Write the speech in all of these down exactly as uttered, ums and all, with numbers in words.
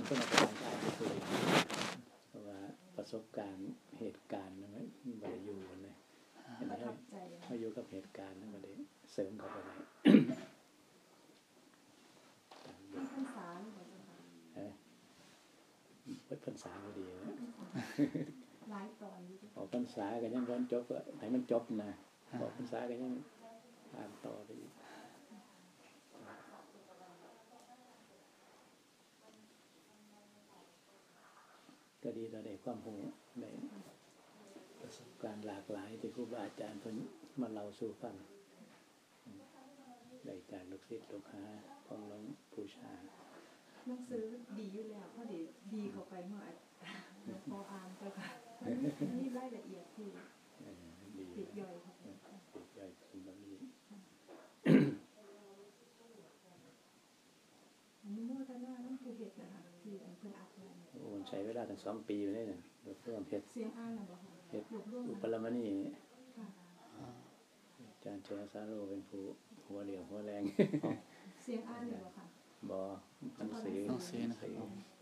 านคนอาจารย์อาจจะเคยเพราะว่าประสบการณ์เหตุการณ์นั้นไม่ได้อยู่เลยประทับใจเขาอยู่กับเหตุการณ์นั้นก็ได้เสริมเข้าไปได้พรรษาหรือเปล่าเฮ้ยวัดพรรษาก็ดีนะหลายตอนออกพรรษาก็ยังร้อนจบก็ให้มันจบนะออกพรรษาก็ยังอ่านต่อไปอีกก็ดีเราได้ความรู้ได้ประสบการณ์หลากหลายที่ครูบาอาจารย์เพิ่นมาเล่าสู่ฟังได้จากลูกศิษย์ลูกหาของหลวงปู่ชาหนังสือดีอยู่แล้วเพราะดีดีเข้าไปเมื่อหลวงพ่ออ่านก็ค่ะนี่รายละเอียดที่ติดย่อยติดย่อยเป็นแบบนี้อันนี้โมทนาน้ำผู้เห็ดนะคะที่เพิ่นอัดไว้โอ้ใช้เวลาถึงสองปีไปเลยเนี่ยเพื่อเฮ็ดเสียงอ่านน่ะบ่ค่ะเฮ็ดอุปรมณีอาจารย์เชษฐาโรเป็นผู้หัวเรียวหัวแรงเสียงอ่านนี่บ่ค่ะบ่หนังสือหนังสือนะครับ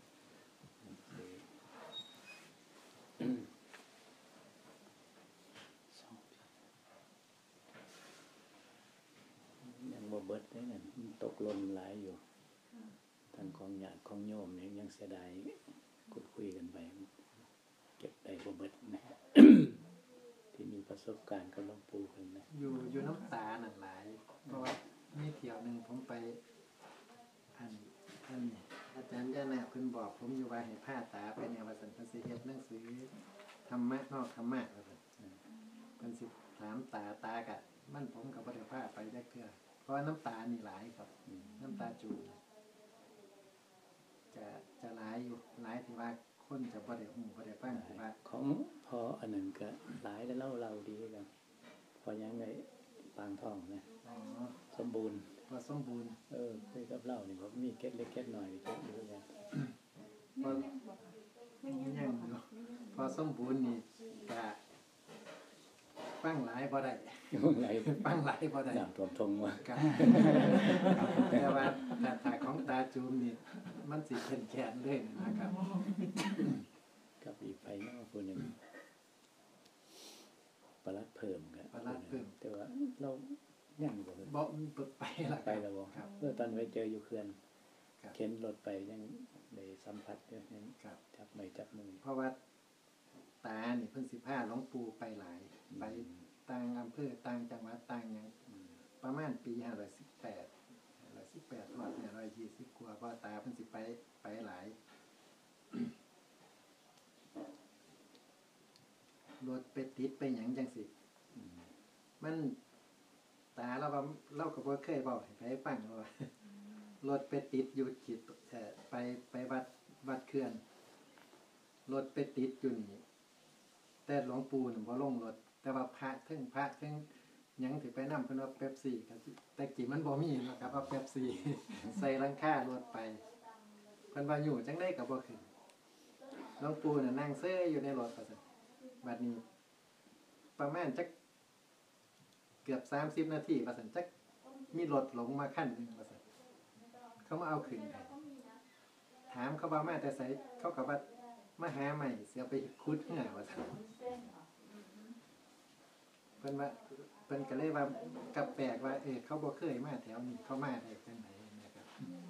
ยังบ่เบิดได้นั่นตกหล่นหลายอยู่ทางของญาติของโยมนี่ยังเสียดายคุยคุยกันไปเก็บได้บ่เบิดนะที่มีประสบการณ์กับหลวงปู่เพิ่นนะอยู่อยู่น้ำตานั่นหลายเพราะว่ามีเที่ยวนึงผมไปอันอันอาจารย์ย่านาเพิ่นบอกผมอยู่ว่าให้ผ้าตาไปเนี่ยว่าสันเพิ่นสิเฮ็ดหนังสือธรรมะนอกธรรมะว่าซั่นเพิ่นสิถามตาตากะมันผมก็บ่ได้พาไปจักเทื่อเพราะน้ำตานี่หลายครับน้ำตาจูจะจะหลายอยู่หลายที่ว่าคนจะบ่ได้ฮู้บ่ได้ฟังที่ว่าของพออันนั้นก็หลายแล้วเล่าเราดีกันพอยังไงปางทองนะอ๋อสมบูรณ์พอสมบูรณ์เออคุยกับเรานี่บ่มีเก็ดเล็กเก็ดน้อยจักอยู่กันพอยังอยู่พอสมบูรณ์นี่ก็ฟังหลายบ่ได้ฟังหลายฟังหลายบ่ได้น้ำท่วมทงว่าแต่ว่าแต่ถ้าของตาจูมนี่มันสิเข้มแข็งเลยนะครับกับอีกไปเนาะผู้นึงปลัดเพิ่มครับปลัดเพิ่มแต่ว่าเรายังบ่บ่ไปละไปแล้วบ่ครับเมื่อตอนไปเจออยู่เขื่อนเข็นรถไปยังได้สัมผัสอยู่ยังจับไม้จับมือเพราะว่าตานี่เพิ่นสิพาหลวงปู่ไปหลายไปต่างอำเภอต่างจังหวัดต่างหยังประมาณปีห้าร้อยสิบแปด ห้าร้อยสิบแปดฮอดห้าร้อยยี่สิบกว่าเพราะตาเพิ่นสิไปไปหลายรถไปติดไปหยังจังซี่มันตาเราว่าเราก็บ่เคยเว้าให้ไผฟังว่ารถไปติดอยู่จิตเอ่อไปไปวัดวัดเขื่อนรถไปติดอยู่นี่แต่หลวงปู่นี่บ่ลงรถแต่ว่าพระเทิงพระเทิงหยังสิไปนำเพิ่นว่าเป๊ปซี่ก็แต่กี้มันบ่มีนะครับว่าเป๊ปซี่ใส่หลังคารถไปเพิ่นว่าอยู่จังได๋ก็บ่ขึ้นหลวงปู่น่ะนั่งเซ้ยอยู่ในรถว่าซั่นบัดนี้ประมาณจักเกือบสามสิบนาทีว่าซั่นจักมีรถหลงมาคันนึงว่าซั่นเขามาเอาขึ้นให้ถามเขาว่ามาแต่ไสเขาก็ว่ามาหาใหม่สิเอาไปขุดเหือว่าซั่นเพิ่นว่าเพิ่นก็เลยว่ากับแปลกว่าเออเขาบ่เคยมาแถวนี้เขามาได้จังได๋นะครับ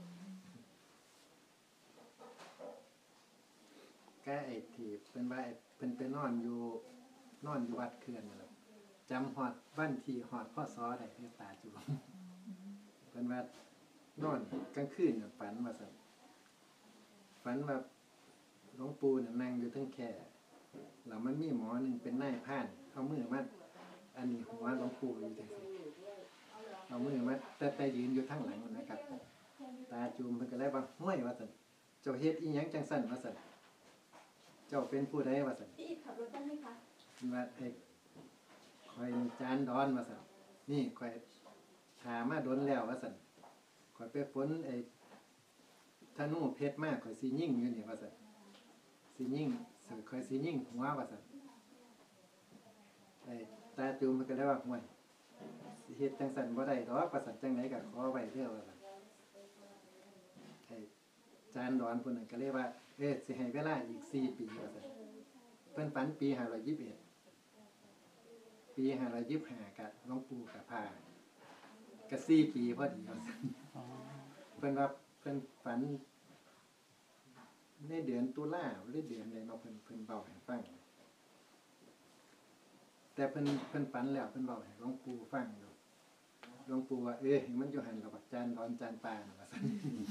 ก็ไอ้ที่เพิ่นว่าเพิ่นไปนอนอยู่นอนอยู่วัดเขื่อนนั่นแหละจำฮอดวันที่ฮอดพศได้เด้อตาจูเพิ่นว่านอนกลางคืนน่ะฝันว่าซั่นฝันว่าหลวงปู่น่ะนั่งอยู่เทิงแคร่แล้วมันมีหมอนึงเป็นนายพรานเอามือมาอันนี้หัวหลวงปู่อยู่จังซี่เอามือมาแต่แต่ยืนอยู่ทางหลังนะครับตาจูมเพิ่นก็เลยว่าห้วยว่าซั่นเจ้าเฮ็ดอีหยังจังซั่นว่าซั่นเจ้าเป็นผู้ใดว่าซั่นพี่ขับรถได้มั้ยคะว่าไอ้ข่อยจานดอนว่าซั่นนี่ข่อยถามาดนแล้วว่าซั่นข่อยไปฝนไอ้ธนูเพชรมาข่อยสิยิงอยู่นี่ว่าซั่นสิยิงสิข่อยสิยิงหัวว่าซั่นไอ้ตาจูมมันก็ได้ว่าห่วยสิเฮ็ดจังซั่นบ่ได้ดอกว่าซั่นจังได๋ก็ขอไว้เด้อว่าซั่นไอ้จารย์ดอนเพิ่นนก็เลยว่าเอ๊ะสิให้เวลาอีกสี่ปีว่าซั่นเพิ่นฝันปีห้าร้อยยี่สิบเอ็ดปีห้าร้อยยี่สิบห้าก็หลวงปู่ก็พาก็สี่ปีพอดีว่าซั่นเพิ่นว่าเพิ่นฝันในเดือนตุลาหรือเดือนใดเนาะเพิ่นเพิ่นเว้าให้ฟังแต่เพิ่นเพิ่นฝันแล้วเพิ่นเว้าให้หลวงปู่ฟังอยู่หลวงปู่ว่าเอ้ยมันอยู่หั่นแล้วบักจานดอนจานปานว่าซั่น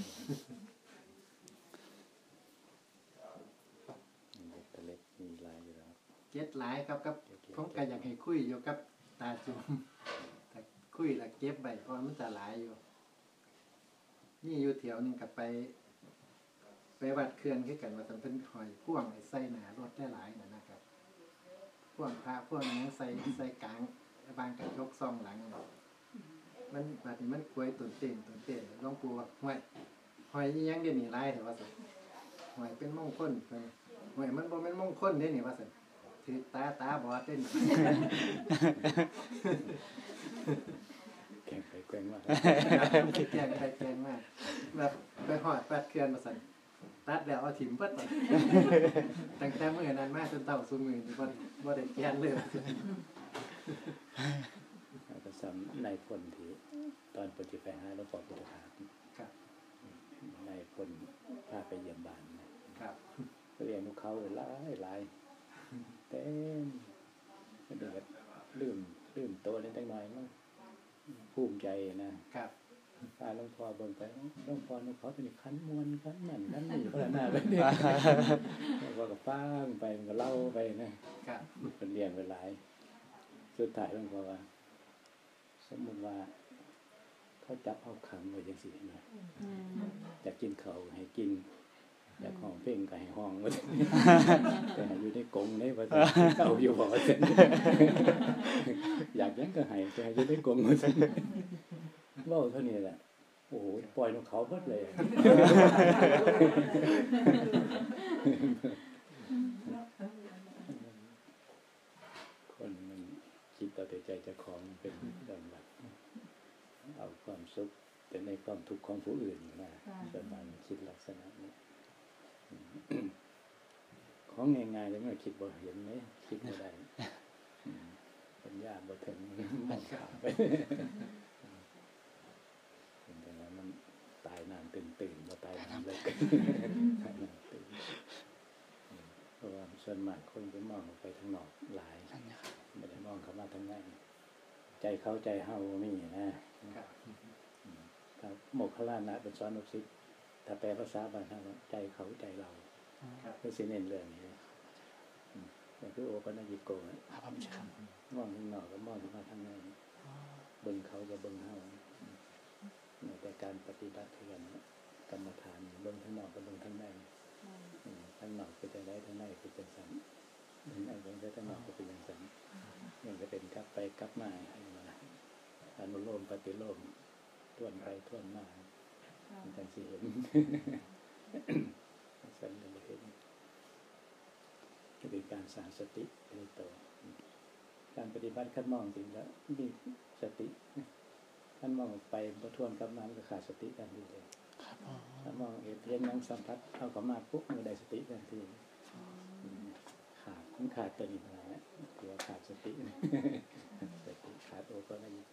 เด็กตัวเล็กมีลายอยู่แล้วเจ็ดหลายครับกับผมก็อยากให้คุยอยู่กับตาจุมแต่คุยแล้วเก็บไว้เพราะมันจะหลายอยู่นี่อยู่แถวหนึงก็ไปไปวัดเขื่อนคือกันว่าซั่นเพิ่นหอยพ่วงไอ้ใส่หน้ารถได้หลายนั่นนะครับพ่วงพระพ่วงหยังใส่ใส่กลางบางก็ยกซองหลังมันบัดนี้มันกล้วยตุนเต้นตุนเต้นหลวงปู่ว่าห้วยหอยอีหยังเดี๋ยวนี้หลายแต่ว่าซั่นหอยเป็นมงคลเพิ่นหอยมันบ่แม่นมงคลเด้นี่ว่าซั่นถือตาตาบอดเด้นี่แข่งไปแกว่งมากแกงไปแกงมากแบบไปหอดปัดเขื่อนมาสั่นตัดแล้วเอาถิ่มเพิ่นไปตั้งแต่มื้อนั้นมาจนเท่าซุมื้อนี่บ่บ่ได้แกงเลยแล้วก็ซ้ำในายพลที่ตอนปฏิไปหาหลวงพ่อพุทธทาสครับนายพลพาไปเยี่ยมบ้านนะครับ เรียนลูกเขาหลายหลายเต็มก็เดือดลืมลืมโตเล็กน้อยมั้งภูมิใจนะครับ พาหลวงพ่อเบิ่งไปหลวงพ่อหลวงพ่อเป็นขันมวนขันนั่นขันนี่พระนาไปเนี่ยหลวงพ่อก็ฟังไปมันก็เล่าไปนะครับ เป็นเรียนไปหลายสุดท้ายหลวงพ่อว่าสมมุติว่าเขาจับเอาขังไว้จังซี่นะอยากกินข้าวให้กินอยากห้องเพลงก็ให้ห้องว่าแต่ให้อยู่ในกรงในว่าเอาอยู่บ่ว่าซั่นอยากหยังก็ให้แต่ให้อยู่ในกรงว่าซั่นเว้าเท่านี้แหละโอ้โหปล่อยนกเขาเบิดเลยคนมันคิดต่อแต่ใจเจ้าของเป็นดังแบบเอาความสุขแต่ในความทุกข์ของผู้อื่นนะส่วนมากคิดลักษณะนี้ของง่ายๆแล้วมันคิดบ่เห็นไหมคิดบ่ได้ปัญญาบ่ถึงมองข้ามไปแต่ว่ามันตายนานตื่นๆบ่ตายนานเลยตายนานตื่นเพราะว่าส่วนมากคนจะมองไปทางนอกหลายไม่ได้มองเข้ามาทางในใจเขาใจเฮามีนะครับครับโมคคัลลานะเป็นสอนลูกศิษย์ถ้าแปลภาษาบ้านเฮาใจเขาใจเราคือสิเน้นเรื่องนี้ก็คือโอปัญญิโกะครับมองข้างนอกก็มองเข้ามาทางในเบิ่งเขาก็เบิ่งเฮาแต่การปฏิบัติคือกันกรรมฐานเบิ่งข้างนอกก็เบิ่งข้างในข้างนอกคือจังได๋ข้างในคือจังซั่นข้างในเบิ่งแต่ข้างนอกก็เป็นจังซั่นมันก็เป็นกลับไปกลับมาอนุโลมปฏิโลมทวนไปทวนมามันจังสิเห็นสันนิเห็นก็เป็นการสร้างสติในตัวการปฏิบัติขั้นมองจริงแล้วมีสติขั้นมองไปบ่ทวนกลับมามันก็ขาดสติทันทีเลยถ้ามองเห็นเพียงนั่งสัมผัสเอาเข้ามาปุ๊บมันได้สติทันทีขาดมันขาดตัวนี้มาแล้วคือว่าขาดสติสติขาดโอปัญญิโก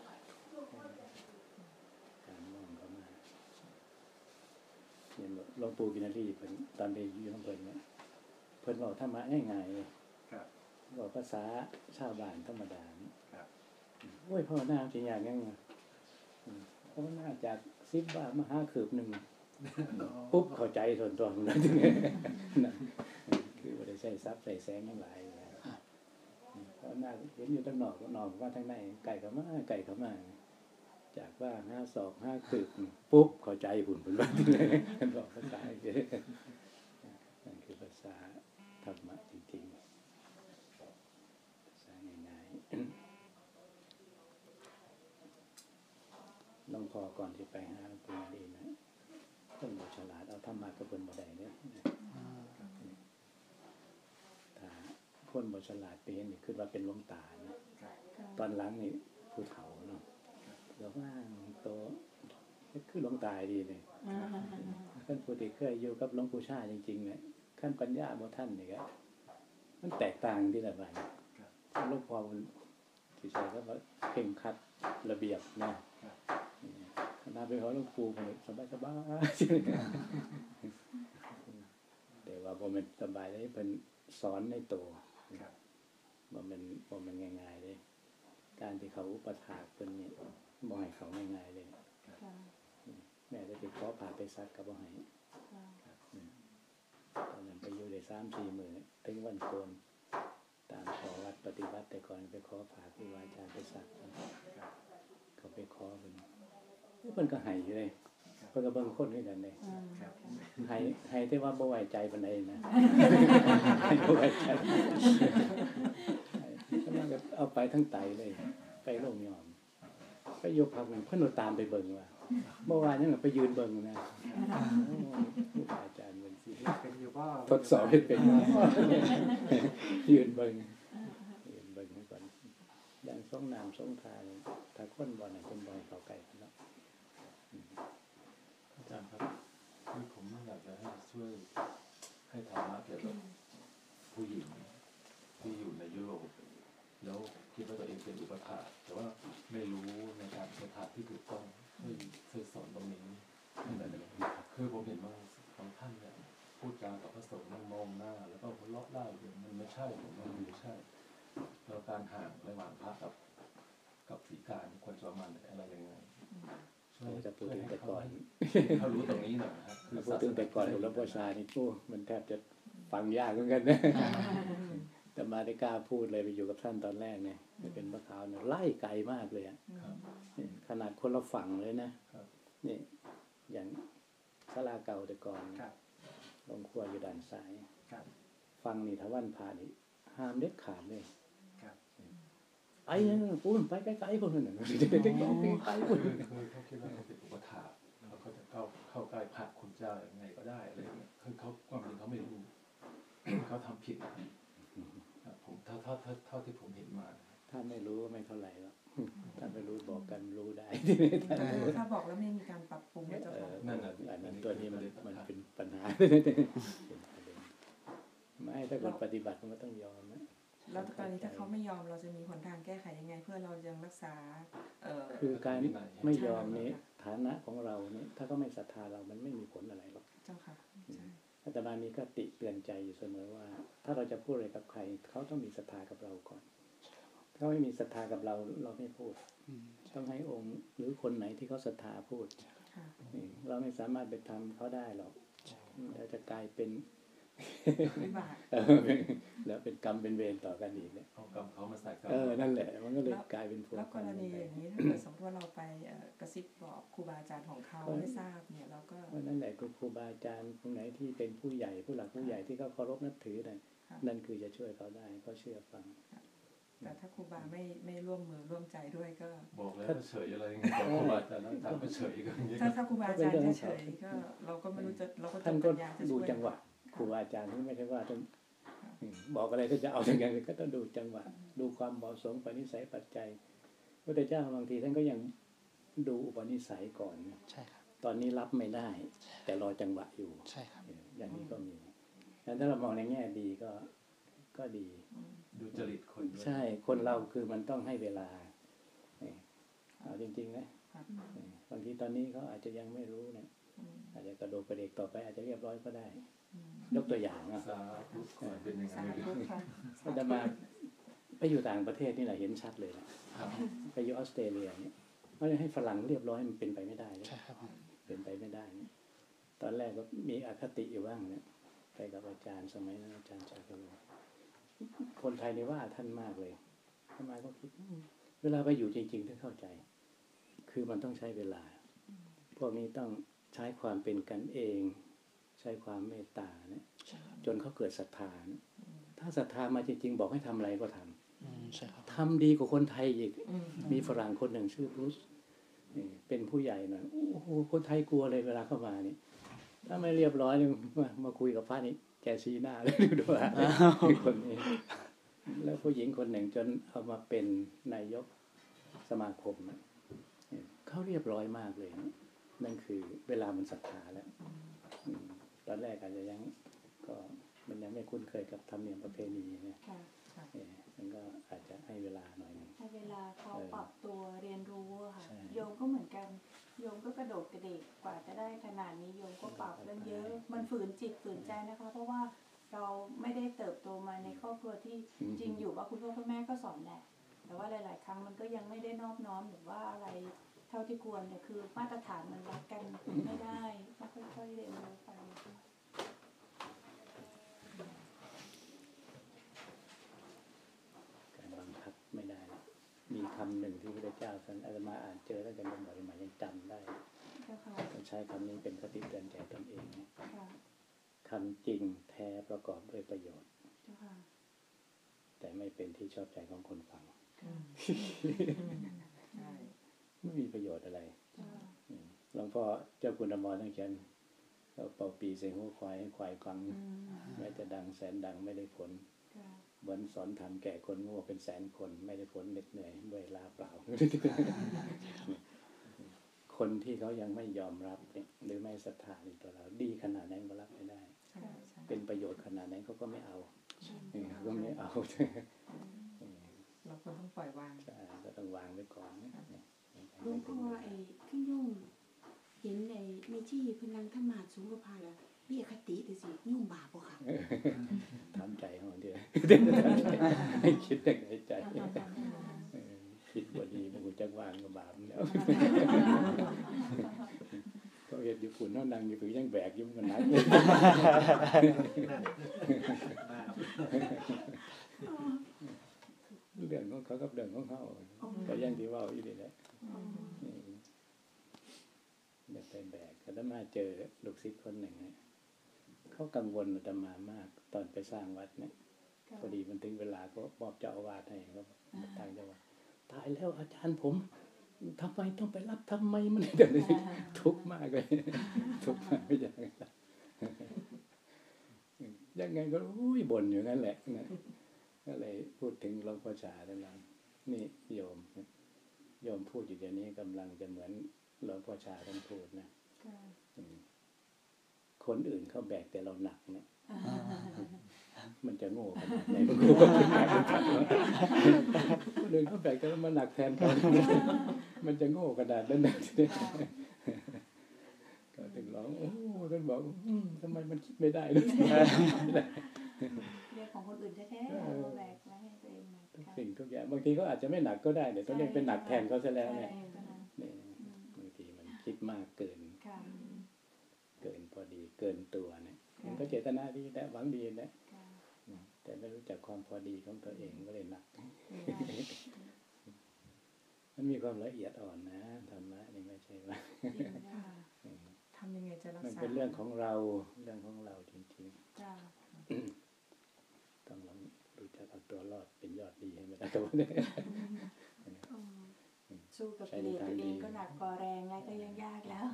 การมองเข้ามาเห็นหลวงปู่กินรีเพิ่นตอนเรียนอยู่ของเพิ่นเนี่ยเพิ่นเว้าธรรมะง่ายๆครับเว้าภาษาชาวบ้านธรรมดาครับโอ้ยภาวนาสิยากยังภาวนาจากสิบบาทมาหาคืบหนึงปุ๊บเข้าใจส่วนตัวของนั้นคือบ่ได้ใช้ทรัพย์ใช้แสงทั้งหลายภาวนาเห็นอยู่ทางนอกนอกว่าทางในไกลเข้ามาไกลเข้ามาจากว่าห้าศอกห้าคืบปุ๊บเข้าใจหุ่นเพิ่นว่าท่านบอกภาษานั่นคือภาษาธรรมะจริงๆภาษาง่ายๆหลวงพ่อก่อนที่ไปหาหลวงปู่ดีนะคนบ่ฉลาดเอาธรรมะกับเพิ่นบ่ได้เด้ถ้าคนบ่ฉลาดไปเห็นนี่คือว่าเป็นหลวงตานะตอนหลังนี่ผู้เฒ่าเนาะแล้วว่างโตคือหลวงตาดีเลยขั้นผู้ที่เคยอยู่กับหลวงปู่ชาจริงๆเนี่ยขั้นปัญญาบ่ท่านนี่ก็มันแตกต่างที่ละบาดหลวงพ่อมันสิใช้ก็ว่าเข่งครัดระเบียบนะคณะเป็นของหลวงปู่ผมสบายๆแต่ว่าบ่แม่นสบายได้เพิ่นสอนในตัวบ่แม่นบ่แม่นง่ายๆเลยการที่เขาอุปถากเพิ่นนี่บ่ให้เขาง่ายๆเลยแม่ได้ไปขอผ่าไปซักก็บ่ให้ตอนนั้นไปอยู่ได้ สามสี่ มื้อถึงวันโกนตามขอวัดปฏิบัติแต่ก่อนไปขอผ่าครูอาจารย์ไปซักเขาไปขอเพิ่นเพิ่นก็ให้อยู่เลยเพิ่นก็เบิ่งคนคือกันเลยให้ให้แต่ว่าบ่ไว้ใจปานใดนะบ่ไว้ใจกำลังก็เอาไปทั้งไตเลยไปโรงยอมไปอยู่พักนึงเพิ่นตามไปเบิ่งว่าเมื่อวานยังไปยืนเบิ่งนะครูอาจารย์เพิ่นสิเป็นอยู่บ่ทดสอบให้เป็นยืนเบิ่งยืนเบิ่งก่อนอย่างสงน้ำสงทาถ้าคนบ่น่ะคนบ่ให้เข้าใกล้เนาะอาจารย์ครับคือผมอยากจะให้ช่วยให้ธรรมะเกี่ยวกับผู้หญิงที่อยู่ในยุโรปแล้วคิดว่าตัวเองเป็นอุปถากแต่ว่าไม่รู้ในการอุปถากที่ถูกต้องช่วยช่วยสอนตรงนี้ให้หน่อยได้ไหมคือผมเห็นว่าบางท่านเนี่ยพูดจากับพระสงฆ์นั่งมองหน้าแล้วก็หัวเราะได้มันไม่ใช่ผมว่ามันไม่ใช่แล้วการห่างระหว่างพระกับกับศีกาควรจะประมาณอะไรยังไงช่วยจะพูดถึงแต่ก่อนเขารู้ตรงนี้หน่อยนะครับพูดถึงแต่ก่อนหลวงพ่อชานี่โอ้มันแทบจะฟังยากเหมือนกันนะแต่มาได้กล้าพูดเลยไปอยู่กับท่านตอนแรกเนี่ยเป็นพระขาวเนี่ยไล่ไกลมากเลยอ่ะขนาดคนละฝั่งเลยนะนี่อย่างศาลาเก่าแต่ก่อนโรงครัวอยู่ด้านซ้ายฟังนี่ทวันพานี่ห้ามเด็ดขาดเลยไอ้ยังพูดไปไกลๆคนนึงน่ะเด็กๆไปไกลๆคนคือเขาคิดว่าเขาเป็นอุปถากเขาก็จะเข้าเข้าใกล้พระคุณเจ้าอย่างไงก็ได้อะไรอย่างเงี้ยคือเขาความจริงเขาไม่รู้เขาทำผิดนะผมเท่าเท่าเท่าเท่าที่ผมเห็นมาถ้าไม่รู้ไม่เท่าไหร่หรอกถ้าไม่รู้บอกกันรู้ได้ถ้าบอกแล้วไม่มีการปรับปรุงก็จะนั่นน่ะอันนั้นตัวนี้มันมันเป็นปัญหาไม่ถ้าคนปฏิบัติมันก็ต้องยอมนะแล้วตอนนี้ถ้าเขาไม่ยอมเราจะมีหนทางแก้ไขยังไงเพื่อเรายังรักษาเอ่อคือการไม่ยอมนี้ฐานะของเราเนี่ยถ้าเขาไม่ศรัทธาเรามันไม่มีผลอะไรหรอกเจ้าค่ะใช่อาตมามีคติเตือนใจอยู่เสมอว่าถ้าเราจะพูดอะไรกับใครเขาต้องมีศรัทธากับเราก่อนถ้าไม่มีศรัทธากับเราเราไม่พูดต้องให้องค์หรือคนไหนที่เขาศรัทธาพูดเราไม่สามารถไปทำเขาได้หรอกเราจะกลายเป็นแล้วเป็นกรรมเป็นเวรต่อกันอีกเนี่ยเอากรรมเขามาใส่กรรมเออนั่นแหละมันก็เลยกลายเป็นพวกแล้วกรณีอย่างนี้ถ้าเกิดสมมติว่าเราไปกระซิบบอกครูบาอาจารย์ของเขาไม่ทราบเนี่ยเราก็นั่นแหละครูบาอาจารย์คนไหนที่เป็นผู้ใหญ่ผู้หลักผู้ใหญ่ที่เขาเคารพนับถือนั่นนั่นคือจะช่วยเขาได้เขาเชื่อฟังแต่ถ้าครูบาไม่ไม่ร่วมมือร่วมใจด้วยก็บอกแล้วเฉยอะไรเงี้ยครูบาอาจารย์ท่านก็เฉยกันอย่างเงี้ยถ้าถ้าครูบาอาจารย์เฉยก็เราก็ไม่รู้จะเราก็ท่านก็ดูจังหวะครูบาอาจารย์ไม่ใช่ว่าท่านบอกอะไรท่านจะเอาอย่างไรก็ต้องดูจังหวะดูความเหมาะสมปณิสัยปัจจัยพระพุทธเจ้าบางทีท่านก็ยังดูอุปนิสัยก่อนใช่ครับตอนนี้รับไม่ได้แต่รอจังหวะอยู่ใช่ครับอย่างนี้ก็มีงั้นถ้าเรามองในแง่ดีก็ก็ดีดูจริตคนใช่คนเราคือมันต้องให้เวลาเอาจริงๆนะบางทีตอนนี้เขาอาจจะยังไม่รู้เนี่ยอาจจะกระโดดกระเดกต่อไปอาจจะเรียบร้อยก็ได้ยกตัวอย่างนะสาธุเป็นยังไงก็จะมาไปอยู่ต่างประเทศนี่แหละเห็นชัดเลยนะไปอยู่ออสเตรเลียเนี่ยเขาจะให้ฝรั่งเรียบร้อยมันเป็นไปไม่ได้เลยเป็นไปไม่ได้เนี่ยตอนแรกก็มีอคติอยู่บ้างเนี่ยไปกับอาจารย์สมัยนั้นอาจารย์ชาติคนไทยนี่ว่าท่านมากเลยทำไมก็คิดเวลาไปอยู่จริงๆท่านเข้าใจคือมันต้องใช้เวลาพวกนี้ต้องใช้ความเป็นกันเองใช้ความเมตตาเนี่ยจนเขาเกิดศรัทธานะถ้าศรัทธามาจริงๆบอกให้ทำอะไรก็ทำทำดีกว่าคนไทยอีกมีฝรั่งคนหนึ่งชื่อบรูซเป็นผู้ใหญ่หน่อยโอ้โหคนไทยกลัวเลยเวลาเข้ามานี่ถ้าไม่เรียบร้อยเลยมามาคุยกับพระนี่แกชี้หน้าเลยดูว่าคนนี้แล้วผู้หญิงคนหนึ่งจนเอามาเป็นนายกสมาคมเขาเรียบร้อยมากเลยนั่นคือเวลามันศรัทธาแล้วอืมตอนแรกอาจจะยังก็มันยังไม่คุ้นเคยกับธรรมเนียมประเพณีนะค่ะเออมันก็อาจจะให้เวลาหน่อยหนึงให้เวลาเขาปรับตัวเรียนรู้อะค่ะใช่โยมก็เหมือนกันโยมก็กระโดดกระเดกกว่าจะได้ขนาดนี้โยมก็ปรับเรื่องเยอะ มันฝืนจิตฝืนใจนะคะ เพราะว่าเราไม่ได้เติบโตมาในครอบครัวที่จริงอยู่ว่าคุณพ่อคุณแม่ก็สอนแหละ แต่ว่าหลาย ๆ ครั้งมันก็ยังไม่ได้นอบน้อมหรือว่าอะไรเท่าที่ควรเนี่ยคือมาตรฐานมันวัดกันไม่ได้ต้องค่อยๆเรียนรู้ไปการบังคับไม่ได้ มีคำหนึ่งที่พระเจ้าท่านอาตมาอ่านเจอแล้วกันบ่อยๆมายังจำได้เจ้าค่ะต้องใช้คำนี้เป็นคติเตือนใจตนเองนะค่ะคำจริงแท้ประกอบด้วยประโยชน์เจ้าค่ะแต่ไม่เป็นที่ชอบใจของคนฟังค่ะใช่ไม่มีประโยชน์อะไรเจ้าอืมหลวงพ่อเจ้าคุณอมรทั้งเขียนเอาเป่าปีใส่หัวควายให้ควายฟังอืมแม้จะดังแสนดังไม่ได้ผลค่ะเหมือนสอนธรรมแก่คนโง่เป็นแสนคนไม่ได้ผลเหน็ดเหนื่อยด้วยลาเปล่า คนที่เขายังไม่ยอมรับเนี่ยหรือไม่ศรัทธาในตัวเราดีขนาดนั้นก็รับไม่ได้ใช่ใช่เป็นประโยชน์ขนาดนั้นเขาก็ไม่เอาเออเขาก็ไม่เอาเราควรต้องปล่อยวางใช่ก็ต้องวางไว้ก่อนนะหลวงพ่อไอ้ขึ้นโยมเห็นไอ้เมชี่เพิ่นนั่งธรรมาสสูงกว่าพาแล้วมีอคติจังซี่ยุ่งบาปบ่ค่ะทำใจของมันเดียวให้คิดอย่างในใจเออคิดว่าดีมันกูจะวางกับบาปแล้วก็เห็นญี่ปุ่นเขานั่งอยู่ถือยังแบกยุ่งกันนักเลย เรื่องของเขากับเรื่องของเขาก็ยังที่ว่าอยู่นี่แหละอย่าไปแบกก็ต้องมาเจอลูกศิษย์คนหนึ่งเนี่ยเขากังวลอาตมามากตอนไปสร้างวัดเนี่ยพอดีมันถึงเวลาก็มอบเจ้าอาวาสให้ก็ทางเจ้าว่าตายแล้วอาจารย์ผมทำไมต้องไปรับทำไมมันเดี๋ยวนี้ทุกข์มากเลยทุกข์มากไม่อยากยังไงก็อุ้ยบ่นอยู่นั่นแหละนะก็เลยพูดถึงหลวงพ่อชาแล้วนะนี่โยมโยมพูดอยู่เดี๋ยวนี้กำลังจะเหมือนหลวงพ่อชาท่านพูดนะคนอื่นเขาแบกแต่เราหนักเนี่ยมันจะโง่ขนาดไหนมันกูก็ขึ้นมาเป็นขัดคนอื่นเขาแบกแต่เรามาหนักแทนเขามันจะโง่ขนาดนั้นนะก็ถึงร้องโอ้ท่านบอกทำไมมันคิดไม่ได้เลยเรื่องของคนอื่นแท้ๆเราแบกไว้ให้ตัวเองหนักทุกค่ะสิ่งทุกอย่างบางทีเขาอาจจะไม่หนักก็ได้เดี๋ยวต้องเรียกเป็นหนักแทนเขาซะแล้วเนี่ยใช่ค่ะนี่บางทีมันคิดมากเกินค่ะเกินพอดีเกินตัวเนี่ยมันก็เจตนาดีแต่หวังดีนะค่ะแต่ไม่รู้จักความพอดีของตัวเองก็เลยหนัก มันมีความละเอียดอ่อนนะธรรมะนี่ไม่ใช่ว่าจริงค่ะทำยังไงจะรักมันษาเป็นเรื่องของเราเรื่องของเราจริงจ้าๆต้องลองรู้จักเอาตัวรอดเป็นยอดดีให้ไม่ได้ตัวนี้สู้กับกิเลสตัวเองก็หนักกว่าแรงแล้วก็ยังยากแล้ว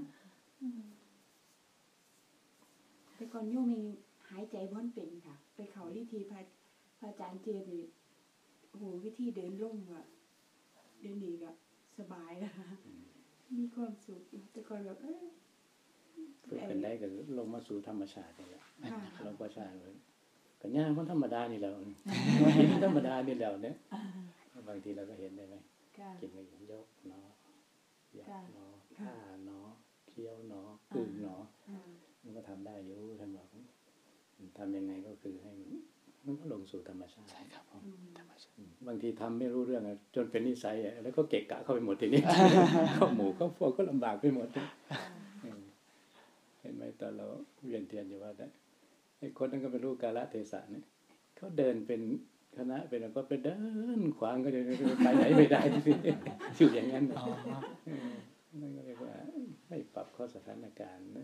แต่ก่อนโยมเองหายใจบ่เป็นค่ะ ไปเข้าวิธีพระพระอาจารย์เจนี่โอ้โหวิธีเดินลงอ่ะเดี๋ยวนี้ก็สบายแล้วค่ะมีความสุขแต่ก่อนแบบเอ้ยฝึกกันได้ก็ลงมาสู่ธรรมชาตินี่แหละค่ะหลวงพ่อชาเลยก็ย่างคนธรรมดานี่แล้วกินธรรมดานี่แล้วเนี่ยบางทีเราก็เห็นได้ไหมค่ะกินก็อย่างยกเนาะยักค่ะเนาะท่าเนาะเคี้ยวเนาะกลืนเนาะอ่ามันก็ทำได้อยู่ท่านบอกทำยังไงก็คือให้มันก็ลงสู่ธรรมชาติใช่ครับผมธรรมชาติบางทีทำไม่รู้เรื่องอะจนเป็นนิสัยอะแล้วก็เกะกะเข้าไปหมดทีนี้ เข้าหมู่เข้าพวกก็ลำบากไปหมดเออเห็นไหมตอนเราเวียนเทียนอยู่ว่าไอ้คนนั้นก็ไม่รู้กาลเทศะเนี่ยเขาเดินเป็นคณะเป็นแล้วก็ไปเดินขวางก็เดินไปไหนไม่ได้อยู่อย่างนั้นนั่นก็เรียกว่าให้ปรับข้อสถานการณ์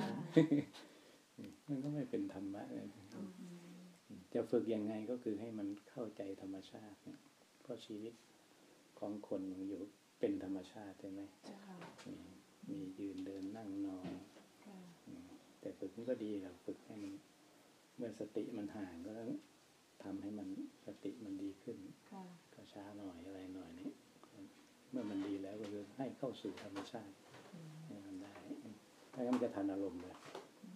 มันก็ไม่เป็นธรรมะเลยจะฝึกยังไงก็คือให้มันเข้าใจธรรมชาติเนี่ยเพราะชีวิตของคนมันอยู่เป็นธรรมชาติใช่ไหมจ้ามียืนเดินนั่งนอนค่ะแต่ฝึกมันก็ดีเราฝึกให้มันเมื่อสติมันห่างก็ต้องทำให้มันสติมันดีขึ้นค่ะก็ช้าหน่อยอะไรหน่อยนี่เมื่อมันดีแล้วก็คือให้เข้าสู่ธรรมชาติให้มันได้ถ้างั้นมันจะทันอารมณ์เลย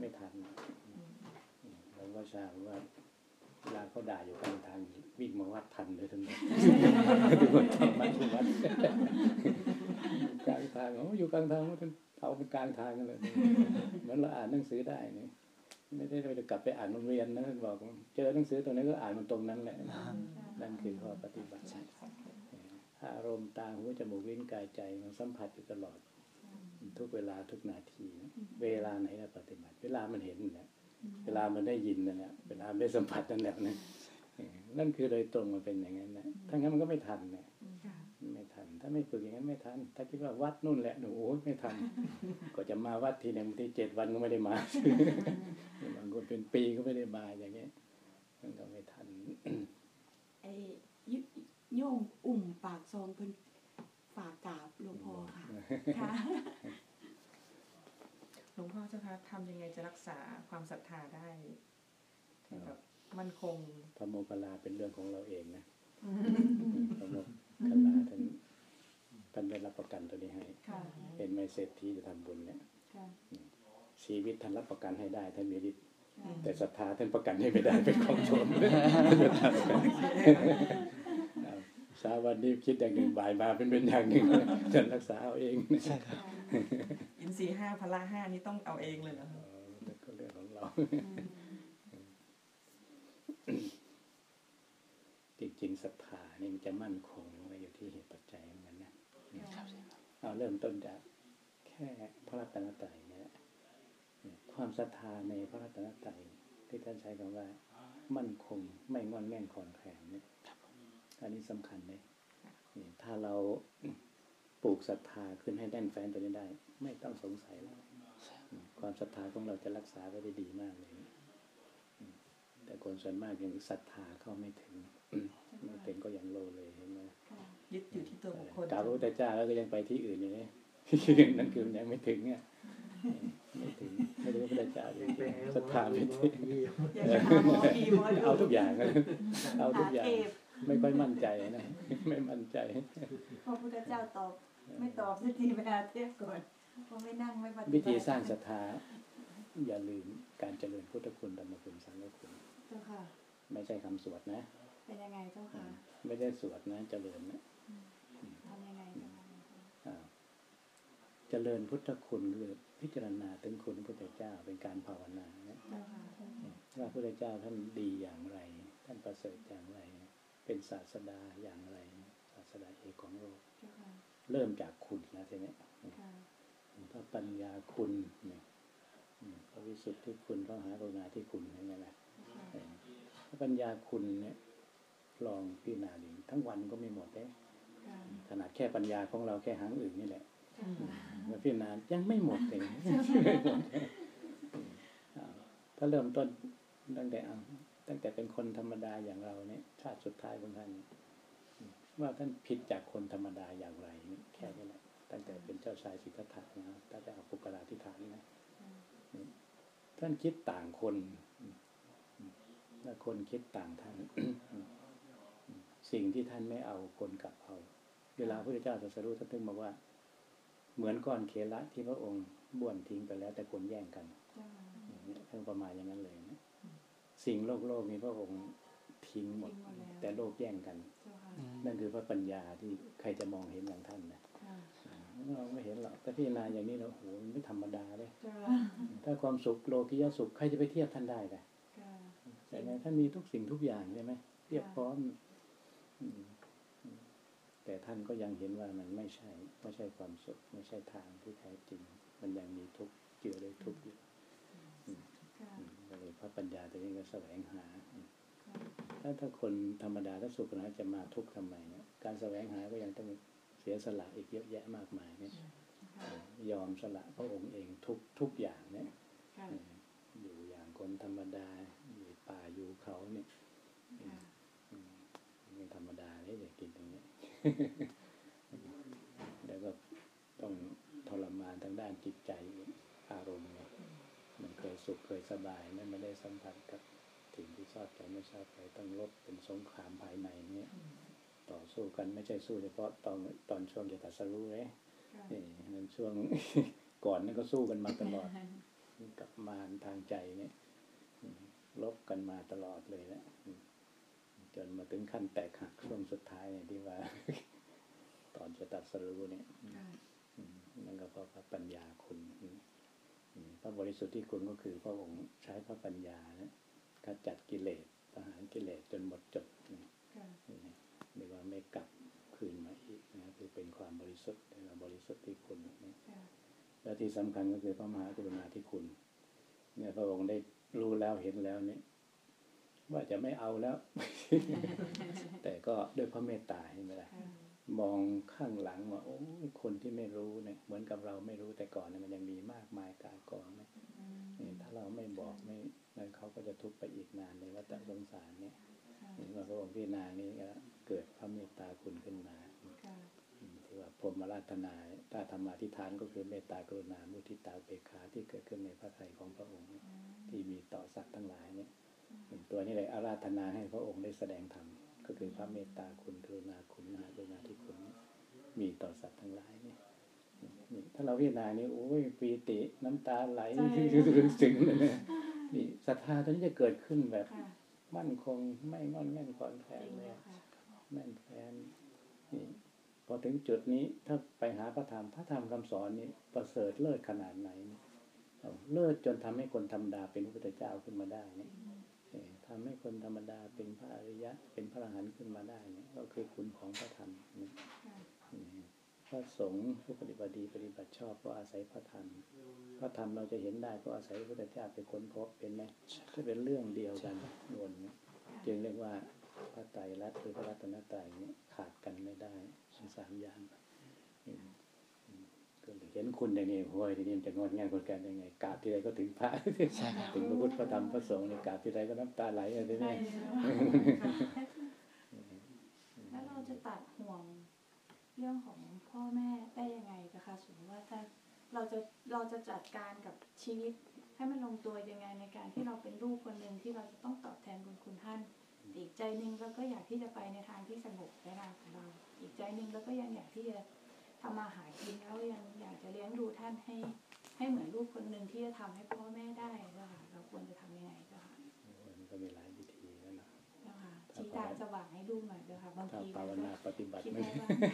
ไม่ทันแล้วก็ทราบว่าเวลาเขาด่าอยู่กลางทางวิ่งมาวัดทันเลยทั้งหมดทุกคนทำมาทุกวัดกลางทางเขาอยู่กลางทางว่าเอาเป็นกลางทางกันเลยเหมือนเราอ่านหนังสือได้นี่ไม่ได้เราจะกลับไปอ่านโรงเรียนนะท่านบอกเจอหนังสือตรงนี้ก็อ่านมันตรงนั้นแหละนั่นคือข้อปฏิบัติอารมณ์ตาหูจมูกลิ้นกายใจมันสัมผัสอยู่ตลอดทุกเวลาทุกนาทีเวลาไหนเราปฏิบัติเวลามันเห็นเนี่ยเวลามันได้ยินนั่นแหละเวลาได้สัมผัสนั่นแหละนะนั่นคือโดยตรงมันเป็นอย่างนั้นนะถ้างั้นมันก็ไม่ทันเนี่ยไม่ทันถ้าไม่ฝึกอย่างนั้นไม่ทันถ้าคิดว่าวัดนู่นแหละหนูโอ้ยไม่ทันก็จะมาวัดทีหนึ่งทีเจ็ดวันก็ไม่ได้มาบางคนเป็นปีก็ไม่ได้มาอย่างเงี้ยมันก็ไม่ทันไอ้ยโยมอุ่มปากซองเพิ่นฝากกราบหลวงพ่อค่ะค่ะหลวงพ่อเจ้าคะทำยังไงจะรักษาความศรัทธาได้ให้แบบมั่นคงพระโมคคัลลาเป็นเรื่องของเราเองนะพระโมคคัลลาท่านท่านได้รับประกันตัวนี้ให้เป็นไม่เศรษฐีจะทำบุญเนี่ยชีวิตท่านรับประกันให้ได้ท่านมีฤทธิ์แต่ศรัทธาท่านประกันให้ไม่ได้เป็นของโจรสาวันนี้คิดอย่างหนึ่งบ่ายมาเป็นเป็นอย่างหนึ่งท่านรักษาเอาเองใช่ครับอินทรีย์ห้าพละห้านี่ต้องเอาเองเลยเหรอก็เรื่องของเราจริงๆศรัทธานี่มันจะมั่นคงไว้อยู่ที่เหตุปัจจัยเหมือนกันนะเอาเริ่มต้นจากแค่พระรัตนตรัยเนี่ยความศรัทธาในพระรัตนตรัยที่ท่านใช้คำว่ามั่นคงไม่งอนแง่นคลอนแคลนเนี่ยอันนี้สำคัญเลยถ้าเราปลูกศรัทธาขึ้นให้แน่นแฟ้นตัวนี้ได้ไม่ต้องสงสัยแล้วความศรัทธาของเราจะรักษาไว้ได้ดีมากเลยแต่คนส่วนมากยังศรัทธาเข้าไม่ถึงไม่เป็นก็ยังโลเลยเห็นไหมยึดอยู่ที่ตัวบุคคลกราบพระพุทธเจ้าแล้วก็ยังไปที่อื่นอยู่นี่นั่นคือยังไม่ถึงเนี่ยไม่ถึงไม่รู้พระพุทธเจ้าศรัทธาไม่ถึงเอาทุกอย่างเอาทุกอย่างไม่ค่อยมั่นใจนะไม่มั่นใจพระพุทธเจ้าตอบไม่ตอบสักทีไปหาเทพก่อนเพราะไม่นั่งไม่ปฏิบัติวิธีสร้างศรัทธาอย่าลืมการเจริญพุทธคุณธรรมคุณสังฆคุณเจ้าค่ะไม่ใช่คำสวดนะเป็นยังไงเจ้าค่ะไม่ได้สวดนะเจริญนะทำยังไงเจ้าค่ะเจริญพุทธคุณคือพิจารณาถึงคุณพระพุทธเจ้าเป็นการภาวนานะว่าพระพุทธเจ้าท่านดีอย่างไรท่านประเสริฐอย่างไรเป็นศาสดาอย่างไรศาสดาเอกของโลกเริ่มจากคุณนะใช่ไหมพระปัญญาคุณเนี่ยพระวิสุทธิคุณพระมหากรุณาธิคุณนี่แหละพระปัญญาคุณเนี่ยลองพิจารณาดูทั้งวันก็ไม่หมดเลยขนาดแค่ปัญญาของเราแค่หางอื่นนี่แหละมาพิจารณายังไม่หมดเลยถ้าเริ่มต้นตั้งแต่ตั้งแต่เป็นคนธรรมดาอย่างเราเนี่ยชาติสุดท้ายของท่านว่าท่านผิดจากคนธรรมดาอย่างไรแค่นี้แหละตั้งแต่เป็นเจ้าชายสิทธัตถะนะตั้งแต่เอาปุกราธิฐานนะท่านคิดต่างคนและคนคิดต่างท่าน สิ่งที่ท่านไม่เอาคนกลับเอาเวลาพระพุทธเจ้าตรัสรู้ท่านถึงบอกว่าเหมือนก้อนเคละที่พระองค์บ้วนทิ้งไปแล้วแต่คนแย่งกันท่านประมาณอย่างนั้นเลยนะสิ่งโลกโลกนี้พระองค์ทิ้งหมดแต่โลกแย่งกันนั่นคือพระปัญญาที่ใครจะมองเห็นอย่างท่านนะเราไม่เห็นหรอกแต่พิจารณาอย่างนี้เราโหไม่ธรรมดาเลยถ้าความสุขโลกิยสุขใครจะไปเทียบท่านได้ล่ะแต่ในท่านมีทุกสิ่งทุกอย่างใช่ไหมเทียบพร้อมแต่ท่านก็ยังเห็นว่ามันไม่ใช่ไม่ใช่ความสุขไม่ใช่ทางที่แท้จริงมันยังมีทุกข์เกี่ยวด้วยทุกข์อยู่ก็เลยพระปัญญาตัวนี้ก็แสวงหาถ้าถ้าคนธรรมดาถ้าสุขนะจะมาทุกข์ทำไมเนี่ยการแสวงหาก็ยังต้องเสียสละอีกเยอะแยะมากมายเนี่ยยอมสละพระองค์เองทุกทุกอย่างเนี่ยอยู่อย่างคนธรรมดาอยู่ป่าอยู่เขาเนี่ยไม่ธรรมดาเลยอยากกินตรงนี้แล้วก็ต้องทรมานทางด้านจิตใจอารมณ์มันเคยสุขเคยสบายไม่ได้สัมผัสกับสิ่งที่ชอบใจไม่ชอบใจต้องลบเป็นสงครามภายในเนี่ยต่อสู้กันไม่ใช่สู้เฉพาะตอนตอนช่วงจะตรัสรู้เลยนี่นั่นช่วงก่อนนั่นก็สู้กันมาตลอดกับมารทางใจเนี่ยลบกันมาตลอดเลยนะจนมาถึงขั้นแตกหักช่วงสุดท้ายเนี่ยที่ว่า ตอนจะตรัสรู้เนี่ยนั่นก็เพราะพระปัญญาคุณพระบริสุทธิ์ที่คุณก็คือพระองค์ใช้พระปัญญานะขจัดกิเลสประหารกิเลสจนหมดจดเรียกว่าไม่กลับคืนมาอีกนะคือเป็นความบริสุทธิ์เรียกว่าบริสุทธิ์ที่คุณนะและที่สำคัญก็คือพระมหากรุณาธิคุณเนี่ยพระองค์ได้รู้แล้วเห็นแล้วเนี่ยว่าจะไม่เอาแล้ว แต่ก็ด้วยพระเมตตาเห็นไหมล่ะมองข้างหลังว่าโอ้ยคนที่ไม่รู้เนี่ยเหมือนกับเราไม่รู้แต่ก่อนเนี่ยมันยังมีมากมายกายกองนะถ้าเราไม่บอกไม่นั่นเขาก็จะทุกข์ไปอีกนานในวัฏสงสารเนี่ยว่าพระองค์พิจารณานี้ก็เกิดพระเมตตาคุณขึ้นมาที่ว่าพรหมราตนาถ้าธรรมาธิฐานก็คือเมตตากรุณามุทิตาอุเบกขาที่เกิดขึ้นในพระทัยของพระองค์ที่มีต่อสัตว์ทั้งหลายเนี่ยตัวนี้เลยอาราธนาให้พระองค์ได้แสดงธรรมก็คือพระเมตตาคุณกรุณาคุณมหากรุณาธิคุณมีต่อสัตว์ทั้งหลายนี่ถ้าเราพิจารณานี่โอ้ยปีติน้ำตาไหลซึ้งเลยนะนี่ศรัทธาตัวนี้จะเกิดขึ้นแบบมั่นคงไม่งอนแง่นคลอนแคลนเลยแน่นแฟ้นนี่พอถึงจุดนี้ถ้าไปหาพระธรรมพระธรรมคำสอนนี้ประเสริฐเลิศขนาดไหนเลิศจนทำให้คนธรรมดาเป็นพระพุทธเจ้าขึ้นมาได้เนี่ยทำให้คนธรรมดาเป็นพระอริยะเป็นพระอรหันต์ขึ้นมาได้เนี่ยก็คือคุณของพระธรรมพระสงฆ์ผู้ปฏิบัติดีปฏิบัติชอบก็อาศัยพระธรรมพระธรรมเราจะเห็นได้ก็อาศัยพระพุทธเจ้าเป็นคนพบเป็นไหมก็เป็นเรื่องเดียวกันวนจึงเรียกว่าพระไตรลักษณ์หรือพระรัตนตรัยนี้ขาดกันไม่ได้ทั้งสามอย่างก็เห็นคุณอย่างนี้โว้ยทีนี้จะงอนงานคนกันยังไงกราบที่ใดก็ถึงพระถึงพระพุทธพระธรรมพระสงฆ์ในกราบที่ใดก็น้ำตาไหลอะไรนี่แล้วเราจะตัดห่วงเรื่องของพ่อแม่ได้ยังไงนะคะสมมติว่าถ้าเราจะเราจะจัดการกับชีวิตให้มันลงตัวยังไงในการที่เราเป็นลูกคนหนึ่งที่เราจะต้องตอบแทนบุญคุณท่านอีกใจหนึ่งเราก็อยากที่จะไปในทางที่สงบในทางของเราอีกใจหนึ่งเราก็ยังอยากที่จะทำมาหากินแล้วยังอยากจะเลี้ยงดูท่านให้ให้เหมือนลูกคนหนึ่งที่จะทำให้พ่อแม่ได้นะคะเราควรจะทำยังไงคะมันก็มีหลายวิธีแล้วนะชี้ทางสว่างให้ลูกหน่อยนะคะบางทีภาวนาปฏิบัติไม่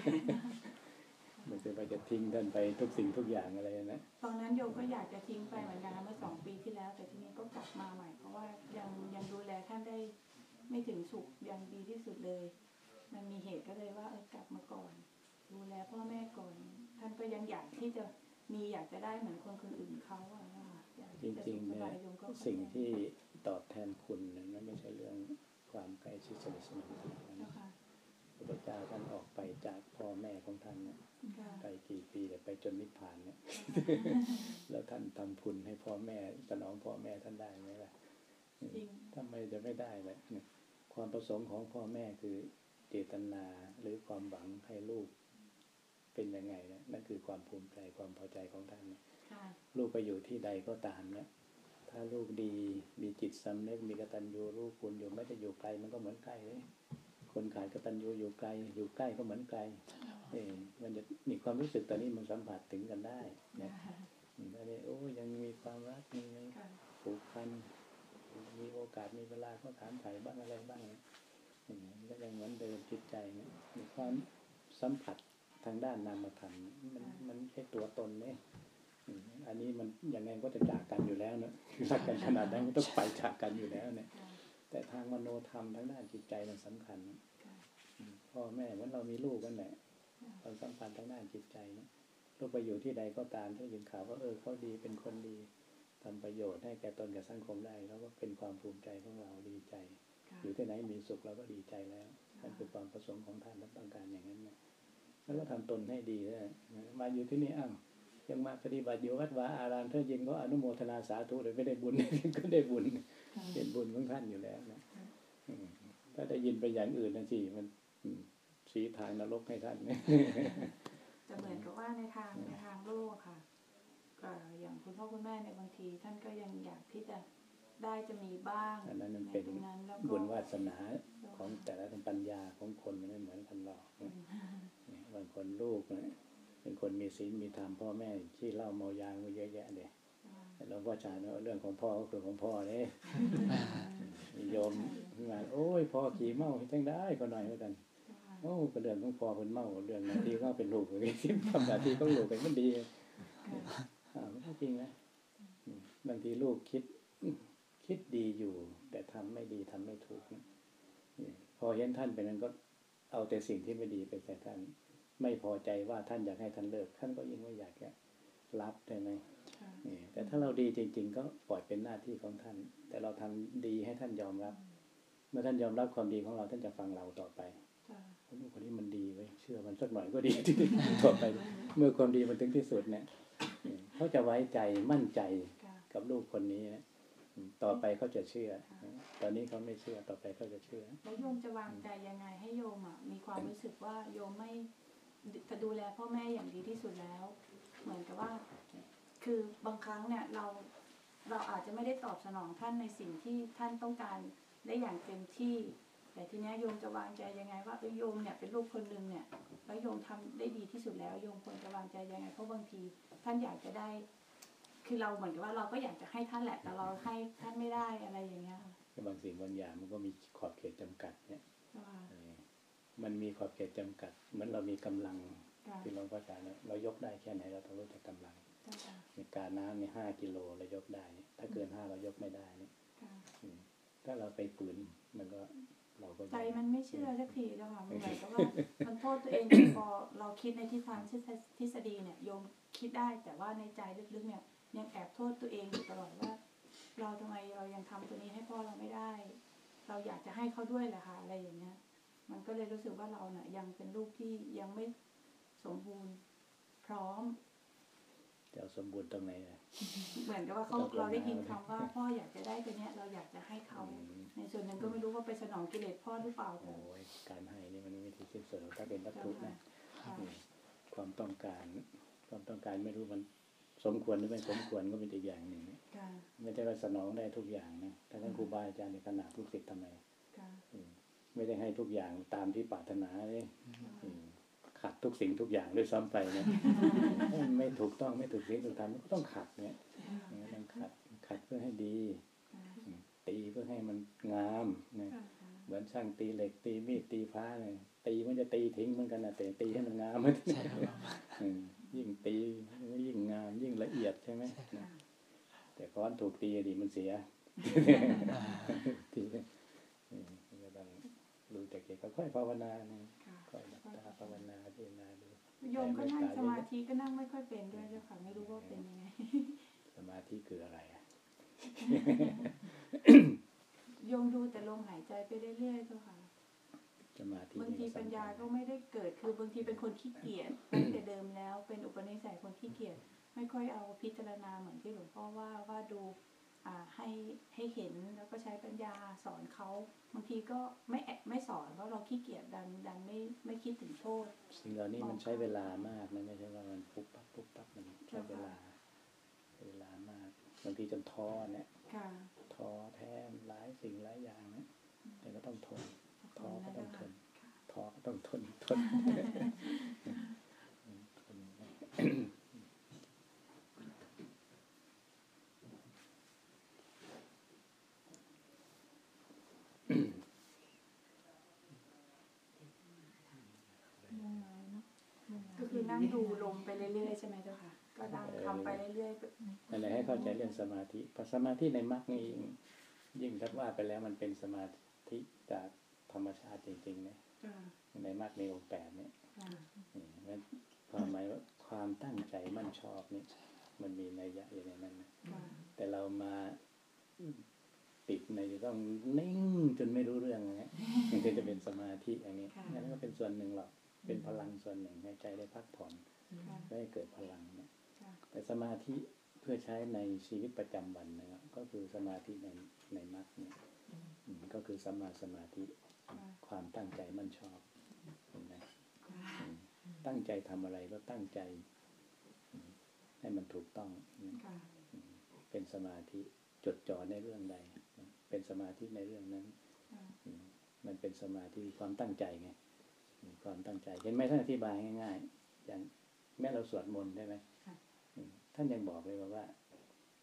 ไม่ใช่ว่าจะทิ้งท่านไปทุกสิ่งทุกอย่างอะไรนะตอนนั้นโยมก็อยากจะทิ้งไปเหมือนกันเมื่อสองปีที่แล้วแต่ทีนี้ก็กลับมาใหม่เพราะว่ายังยังดูแลท่านได้ไม่ถึงสุขอย่างดีที่สุดเลยมันมีเหตุก็เลยว่าเออกลับมาก่อนดูแลพ่อแม่ก่อนท่านก็ยังอยากที่จะมีอยากจะได้เหมือนคนคนอื่นเขาอะนะคะจริงๆเนี่ยสิ่งที่ตอบแทนคุณนั้นไม่ใช่เรื่องความใกล้ชิดสนิทสนมกันนะพระพุทธเจ้าท่านออกไปจากพ่อแม่ของท่านเนี่ยไปกี่ปีแต่ไปจนนิพพานเนี่ยแล้วท่านทำคุณให้พ่อแม่สนองพ่อแม่ท่านได้ไหมล่ะทำไมจะไม่ได้เลยความประสงค์ของพ่อแม่คือเจตนาหรือความหวังให้ลูกเป็นยังไงนะนั่นคือความภูมิใจความพอใจของท่านเนี่ยลูกไปอยู่ที่ใดก็ตามเนี่ยถ้าลูกดีมีจิตสำนึกมีกตัญญูรู้คุณอยู่ไม่ได้อยู่ไกลมันก็เหมือนใกล้เลยคนขาดกตัญญูอยู่ไกลอยู่ใกล้ก็เหมือนไกลเออมันจะมีความรู้สึกตอนนี้มันสัมผัสถึงกันได้เนี่ยตอนนี้โอ้ยังมีความรักมีผูกพันมีโอกาสมีเวลาก็ถามไถ่บ้างอะไรบ้างเนี่ยก็ยังเหมือนเดิมจิตใจเนี่ยมีความสัมผัสทางด้านนามธรรมมันมันไม่ใช่ตัวตนเนี่ยอันนี้มันอย่างไงก็จะจากกันอยู่แล้วนะรักกันขนาดนั้นก็ต้องไปจากกันอยู่แล้วเนี่ยแต่ทางมโนธรรมทางด้านจิตใจมันสำคัญพ่อแม่เหมือนเรามีลูกกันแหละความสัมพันธ์ทางด้านจิตใจเนี่ยลูกไปอยู่ที่ใดก็ตามถ้ายินข่าวว่าเออเขาดีเป็นคนดีทำประโยชน์ให้แก่ตนแก่สังคมได้แล้วก็เป็นความภูมิใจของเราดีใจอยู่ที่ไหนมีสุขเราก็ดีใจแล้วนั่นคือความประสงค์ของท่านและต้องการอย่างนั้นนะแล้วก็ทำตนให้ดีนะมาอยู่ที่นี่อ้าวยังมาปฏิบัติอยู่วัดวาอารามถ้ายินก็อนุโมทนาสาธุเลยไม่ได้บุญก็ได้บุญเป็นบุญของท่านอยู่แล้วนะถ้าได้ยินไปอย่างอื่นนั่นสิมันสีทางนรกให้ท่านจะเหมือนกับว่าในทางในทางโลกค่ะก็อย่างคุณพ่อคุณแม่ในบางทีท่านก็ยังอยากที่จะได้จะมีบ้างอันนั้นเป็นบุญวาสนาของแต่ละปัญญาของคนมันไม่เหมือนกันหรอกบางคนลูกเป็นคนมีศีลมีธรรมพ่อแม่ที่เล่าเมายาไปเยอะแยะเลยหลวงพ่อชาเนาะเรื่องของพ่อก็คือของพ่อเลยโยมมาโอ้ยพ่อขี่เมาจังได้ก็หน่อยเหมือนกันโอ้ก็เรื่องของพ่อคนเมาเรื่องหน้าที่ก็เป็นลูกเลยที่ทำหน้าที่ของลูกเป็นมันดีอ่ามันก็จริงนะบางทีลูกคิดคิดดีอยู่แต่ทำไม่ดีทำไม่ถูกนะพอเห็นท่านเป็นนั้นก็เอาแต่สิ่งที่ไม่ดีไปใส่ท่านไม่พอใจว่าท่านอยากให้ท่านเลิกท่านก็ยิ่งไม่อยากจะรับได้ไหมนี่แต่ถ้าเราดีจริงๆก็ปล่อยเป็นหน้าที่ของท่านแต่เราทำดีให้ท่านยอมรับเมื่อท่านยอมรับความดีของเราท่านจะฟังเราต่อไปคนนี้คนนี้มันดีไว้เชื่อมันสักหน่อยก็ดี ต่อไปเมื่อความดีมันถึงที่สุดเนี่ยเขาจะไว้ใจมั่นใจกับลูกคนนี้นะต่อไปเขาจะเชื่อตอนนี้เขาไม่เชื่อต่อไปเขาจะเชื่อแล้วโยมจะวางใจยังไงให้โยมอ่ะมีความรู้สึกว่าโยมไม่จะดูแลพ่อแม่อย่างดีที่สุดแล้วเหมือนกับว่าคือบางครั้งเนี่ยเราเราอาจจะไม่ได้ตอบสนองท่านในสิ่งที่ท่านต้องการได้อย่างเต็มที่แต่ทีนี้โยมจะวางใจยังไงว่าเออโยมเนี่ยเป็นลูกคนหนึ่งเนี่ยแล้วโยมทำได้ดีที่สุดแล้วโยมควรจะวางใจยังไงเพราะบางทีท่านอยากจะได้คือเราเหมือนกับว่าเราก็อยากจะให้ท่านแหละแต่เราให้ท่านไม่ได้อะไรอย่างเงี้ยบางสิ่งบางอย่างมันก็มีขอบเขตจำกัดเนี่ยมันมีขอบเขตจำกัดเหมือนเรามีกำลังที่หลวงพ่ออาจารย์เนี่ยเรายกได้แค่ไหนเราต้องรู้จักกำลังในการน้ำในห้ากิโลเรายกได้ถ้าเกินห้าเรายกไม่ได้เนี่ยถ้าเราไปฝืนมันก็เราก็ใจมันไม่เชื่อสักทีแล้วค่ะมันเหมือนกับว่ามันโทษตัวเองพอเราคิดในทิศทางทฤษฎีเนี่ยโยมคิดได้แต่ว่าในใจลึกๆเนี่ยยังแอบโทษตัวเองอยู่ตลอดว่าเราทำไมเรายังทำตัวนี้ให้พ่อเราไม่ได้เราอยากจะให้เขาด้วยแหละค่ะอะไรอย่างเงี้ยมันก็เลยรู้สึกว่าเราเนี่ยยังเป็นลูกที่ยังไม่สมบูรณ์พร้อมจะสมบูรณ์ตรงไหนเลยเหมือนกับว่าเขาเราได้ยินคำว่าพ่ออยากจะได้ตัวเนี้ยเราอยากจะให้เขาในส่วนหนึ่งก็ไม่รู้ว่าไปสนองกิเลสพ่อหรือเปล่าโอ้ยการให้นี่มันไม่ที่สิ้นสุดถ้าเป็นวัตถุนะความต้องการความต้องการไม่รู้มันสมควรหรือไม่สมควรก็เป็นอีกอย่างหนึ่งไม่ได้ว่าสนองได้ทุกอย่างนะถ้าท่านครูบาอาจารย์ในขณะทุกสิทธิ์ทำไมไม่ได้ให้ทุกอย่างตามที่ปรารถนาเลยขัดทุกสิ่งทุกอย่างด้วยซ้ำไปนะไม่ถูกต้องไม่ถูกสิ่งถูกทำก็ต้องขัดเนี่ยต้องขัดขัดเพื่อให้ดีตีเพื่อให้มันงามนะเหมือนช่างตีเหล็กตีมีดตีฟ้าเลยตีมันจะตีทิ้งเหมือนกันนะแต่ตีให้มันงามมันยิ่งตียิ่งงามยิ่งละเอียดใช่ไหมแต่ค้อนถูกตีดีมันเสียตีก็ต้องรู้จักเกี่ยวกับค่อยภาวนาเนี่ยค่อยหลับตาภาวนาพิจารณาดูโยมก็นั่งสมาธิก็นั่งไม่ค่อยเป็นด้วยเจ้าค่ะไม่รู้ว่าเป็นยังไงสมาธิคืออะไรอ่ะโยมดูแต่ลมหายใจไปเรื่อยๆเจ้าค่ะสมาธิบางทีปัญญาก็ไม่ได้เกิดคือบางทีเป็นคนขี้เกียจตั้งแต่เดิมแล้วเป็นอุปนิสัยคนขี้เกียจไม่ค่อยเอาพิจารณาเหมือนที่หลวงพ่อว่าว่าดูอ่าให้ให้เห็นแล้วก็ใช้ปัญญาสอนเขาบางทีก็ไม่แอบไม่สอนเพราะเราขี้เกียจดันดันไม่ไม่คิดถึงโทษสิ่งเหล่านี้มันใช้เวลามากนะไม่ใช่ว่ามันปุ๊บปั๊บปุ๊บปั๊บมันใช้เวลาเวลามากบางทีจนท้อเนี่ยท้อแท้หลายสิ่งหลายอย่างนะแต่ก็ต้องทนท้อก็ต้องทนท้อก็ต้องทนทนก็คือนั่งดูลมไปเรื่อยๆใช่ไหมเจ้าค่ะก็นั่งทำไปเรื่อยๆอะไรให้เข้าใจเรื่องสมาธิพอสมาธิในมรรคนี่ยิ่งถ้าว่าไปแล้วมันเป็นสมาธิจากธรรมชาติจริงๆเนี่ยในมรรคในองค์แปดเนี่ยนี่ความหมายว่าความตั้งใจมั่นชอบนี่มันมีนัยยะอยู่ในนั้นนะแต่เรามาติดในจะต้องนิ่งจนไม่รู้เรื่องนะมันจะเป็นสมาธิอย่างนี้นั่นก็เป็นส่วนหนึ่งหรอกเป็นพลังส่วนหนึ่งให้ใจได้พักผ่อนได้เกิดพลังเนี่ยแต่สมาธิเพื่อใช้ในชีวิตประจำวันนะครับก็คือสมาธิในในมรรคเนี่ยก็คือสัมมาสมาธิความตั้งใจมั่นชอบเห็นไหมตั้งใจทำอะไรก็ตั้งใจให้มันถูกต้องเป็นสมาธิจดจ่อในเรื่องใดเป็นสมาธิในเรื่องนั้นมันเป็นสมาธิความตั้งใจไงความตั้งใจเห็นไหมท่านอธิบายง่ายๆอย่างแม้เราสวดมนต์ได้ไหมท่านยังบอกเลยว่า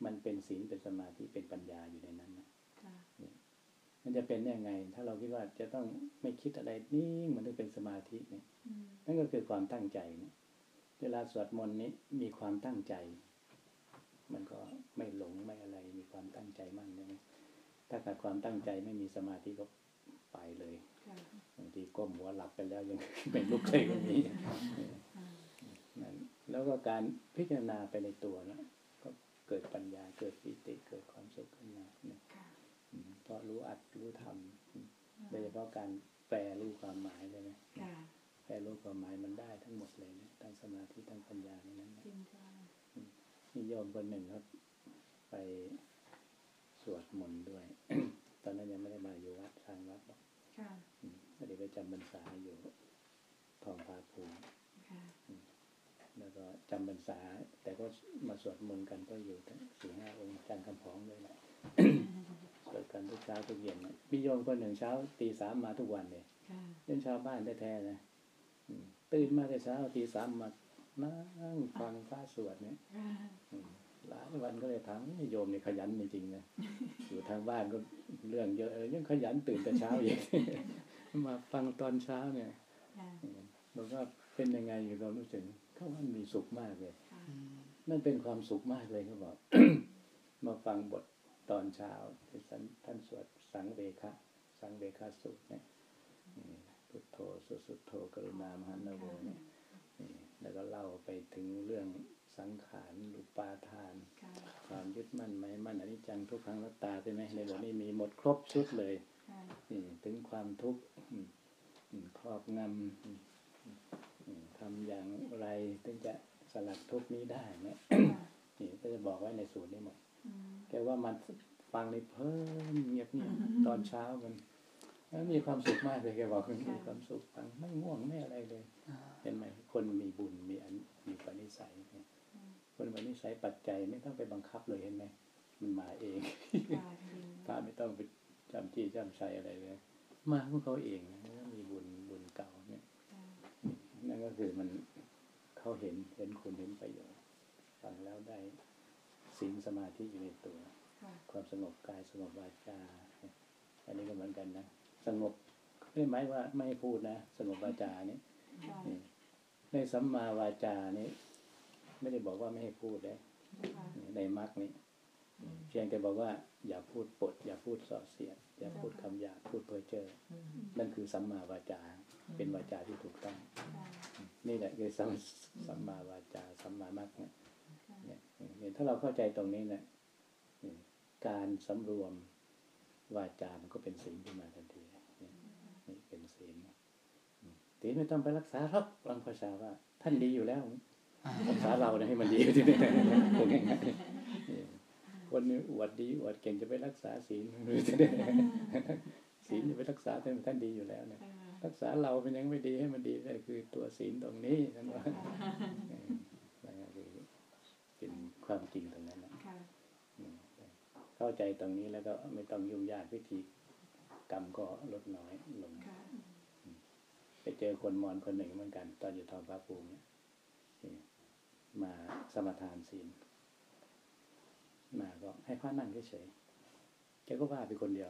มันเป็นศีลเป็นสมาธิเป็นปัญญาอยู่ในนั้นนะค่ะมันจะเป็นยังไงถ้าเราคิดว่าจะต้องไม่คิดอะไรนิ่งมันถึงเป็นสมาธิเนี่ยอืมนั่นก็คือความตั้งใจเนี่ยเวลาสวดมนต์นี้มีความตั้งใจ มันก็ไม่หลงไม่อะไรมีความตั้งใจมั่นใช่ไหมถ้าขาดความตั้งใจไม่มีสมาธิก็ไปเลยค่ะบางทีก้มหัวหลับไปแล้วยัง ไม่ลุกเลยก็มีอ่านั่นแล้วก็การพิจารณาไปในตัวนะก็เกิดปัญญาเกิดปิติเกิดความสุขขึ้นมาเนี่ยค่ะอืมเพราะรู้อัดรู้ทำโดยเฉพาะการแปลรู้ความหมายเลยนะค่ะแปลรู้ความหมายมันได้ทั้งหมดเลยนะทั้งสมาธิทั้งปัญญาในนั้นนะจริงค่ะมีโยมคนหนึ่งครับไปสวดมนต์ด้วย ตอนนั้นยังไม่ได้มาอยู่วัดทางวัดหรอกค่ะอืมพอดีไปจำพรรษาอยู่ทองพาภูมิค่ะแล้วก็จำพรรษา แต่ก็มาสวดมนต์กันก็อยู่ทั้งสี่ห้าองค์อาจารย์คำผองเลยแหละ สวดกันทุกเช้าทุกเย็นนะมีโยมคนหนึ่งเช้าตีสามมาทุกวันเลยค่ะเป็นชาวบ้านแท้ๆนะอืมตื่นมาแต่เช้าตีสามมานั่งฟังพระสวดเนี่ยค่ะอืมหลายวันก็เลยถามนี่โยมนี่ขยันจริงๆนะ อยู่ทางบ้านก็เรื่องเยอะเออยังขยันตื่นแต่เช้าอีก มาฟังตอนเช้าเนี่ยค่ะบอกว่าเป็นยังไงอยู่เรารู้สึกเขาว่ามีสุขมากเลยค่ะนั่นเป็นความสุขมากเลยเขาบอก มาฟังบทตอนเช้าที่ท่านท่านสวดสังเวคะสังเวคะสุขเนี่ยนี่พุทโธสุสุทโธกรุณามหันนโวเนี่ยนี่แล้วก็เล่าไปถึงเรื่องสังขารอุปาทานค่ะความยึดมั่นหมายมั่นอนิจจังทุกขังอนัตตาใช่ไหมในบทนี้มีหมดครบชุดเลยค่ะนี่ถึงความทุกข์อืมอืมครอบงำอืมอืมทำอย่างไรถึงจะสลัดทุกข์นี้ได้เนี่ย นี่ก็จะบอกไว้ในสูตรนี้หมดอืมแกว่ามันฟังในเพิ่มเงียบเงียบตอนเช้ามันแล้วมีความสุขมากเลยแกบอกมันมีความสุขฟังไม่ง่วงไม่อะไรเลย เห็นไหมคนมีบุญมีอันมีปณิสัยเนี่ยคนปณิสัยปัจจัยไม่ต้องไปบังคับเลยเห็นไหมมันมาเองค่ะจริงพระไม่ต้องไปจำที่จำชัยอะไรเลย มาของเขาเองนะมีบุญบุญเก่าเนี่ยค่ะนั่นก็คือมันเขาเห็นเห็นคุณเห็นประโยชน์ฟังแล้วได้ศีลสมาธิอยู่ในตัวค่ะความสงบกายสงบวาจาอันนี้ก็เหมือนกันนะสงบไม่ได้หมายว่าไม่ให้พูดนะสงบวาจานี่ค่ะนี่ในสัมมาวาจานี่ไม่ได้บอกว่าไม่ให้พูดเลยค่ะในมรรคนี้เพียงแต่บอกว่าอย่าพูดปด อย่าพูดส่อเสียดอย่าพูดคำหยาบพูดเพ้อเจ้อนั่นคือสัมมาวาจาเป็นวาจาที่ถูกต้องค่ะนี่แหละคือสัมสัมมาวาจาสัมมามรรคเนี่ยค่ะเนี่ยเนี่ยถ้าเราเข้าใจตรงนี้เนี่ยนี่การสำรวมวาจามันก็เป็นศีลขึ้นมาทันทีเนี่ยนี่เป็นศีลอืมศีลไม่ต้องไปรักษาหรอกบางภาษาว่า ท่านดีอยู่แล้วรักษาเราเนี่ยให้มันดีที่นี่คงง่ายๆนี่คนนี้อวดดีอวดเก่งจะไปรักษาศีลศีลจะไปรักษาท่านท่านดีอยู่แล้วเนี่ยค่ะรักษาเราเป็นยังไม่ดีให้มันดีได้คือตัวศีลตรงนี้นั่นว่าเออนั่นก็คือเป็นความจริงตรงนั้นนะค่ะอืมเข้าใจตรงนี้แล้วก็ไม่ต้องยุ่งยากวิธีกรรมก็ลดน้อยลงค่ะไปเจอคนมอญคนหนึ่งเหมือนกัน ตอนอยู่ทองพระภูมิเนี่ยนี่มาสมาทานศีลมาก็ให้พระนั่งเฉยๆแกก็ว่าไปคนเดียว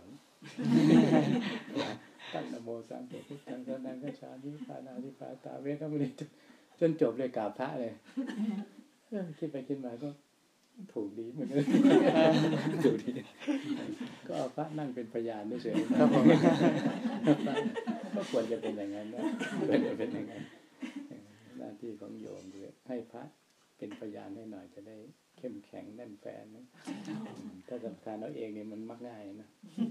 ตั้งนะโมสามจบพุทธังสรณังคัจฉามิปานาติปาตาเวรมณีจนจบเลยกราบพระเลยเออคิดไปคิดมาก็ถูกดีเหมือนกัน ถูกดีก็เอาพระนั่งเป็นพยานเฉยๆครับผมก็ควรจะเป็นอย่างนั้นนะควรจะเป็นอย่างนั้นหน้าที่ของโยมด้วยให้พระเป็นพยานให้หน่อยจะได้เข้มแข็งแน่นแฟ้นนะถ้าสำคัญเอาเองเนี่ยมันมักง่ายนะ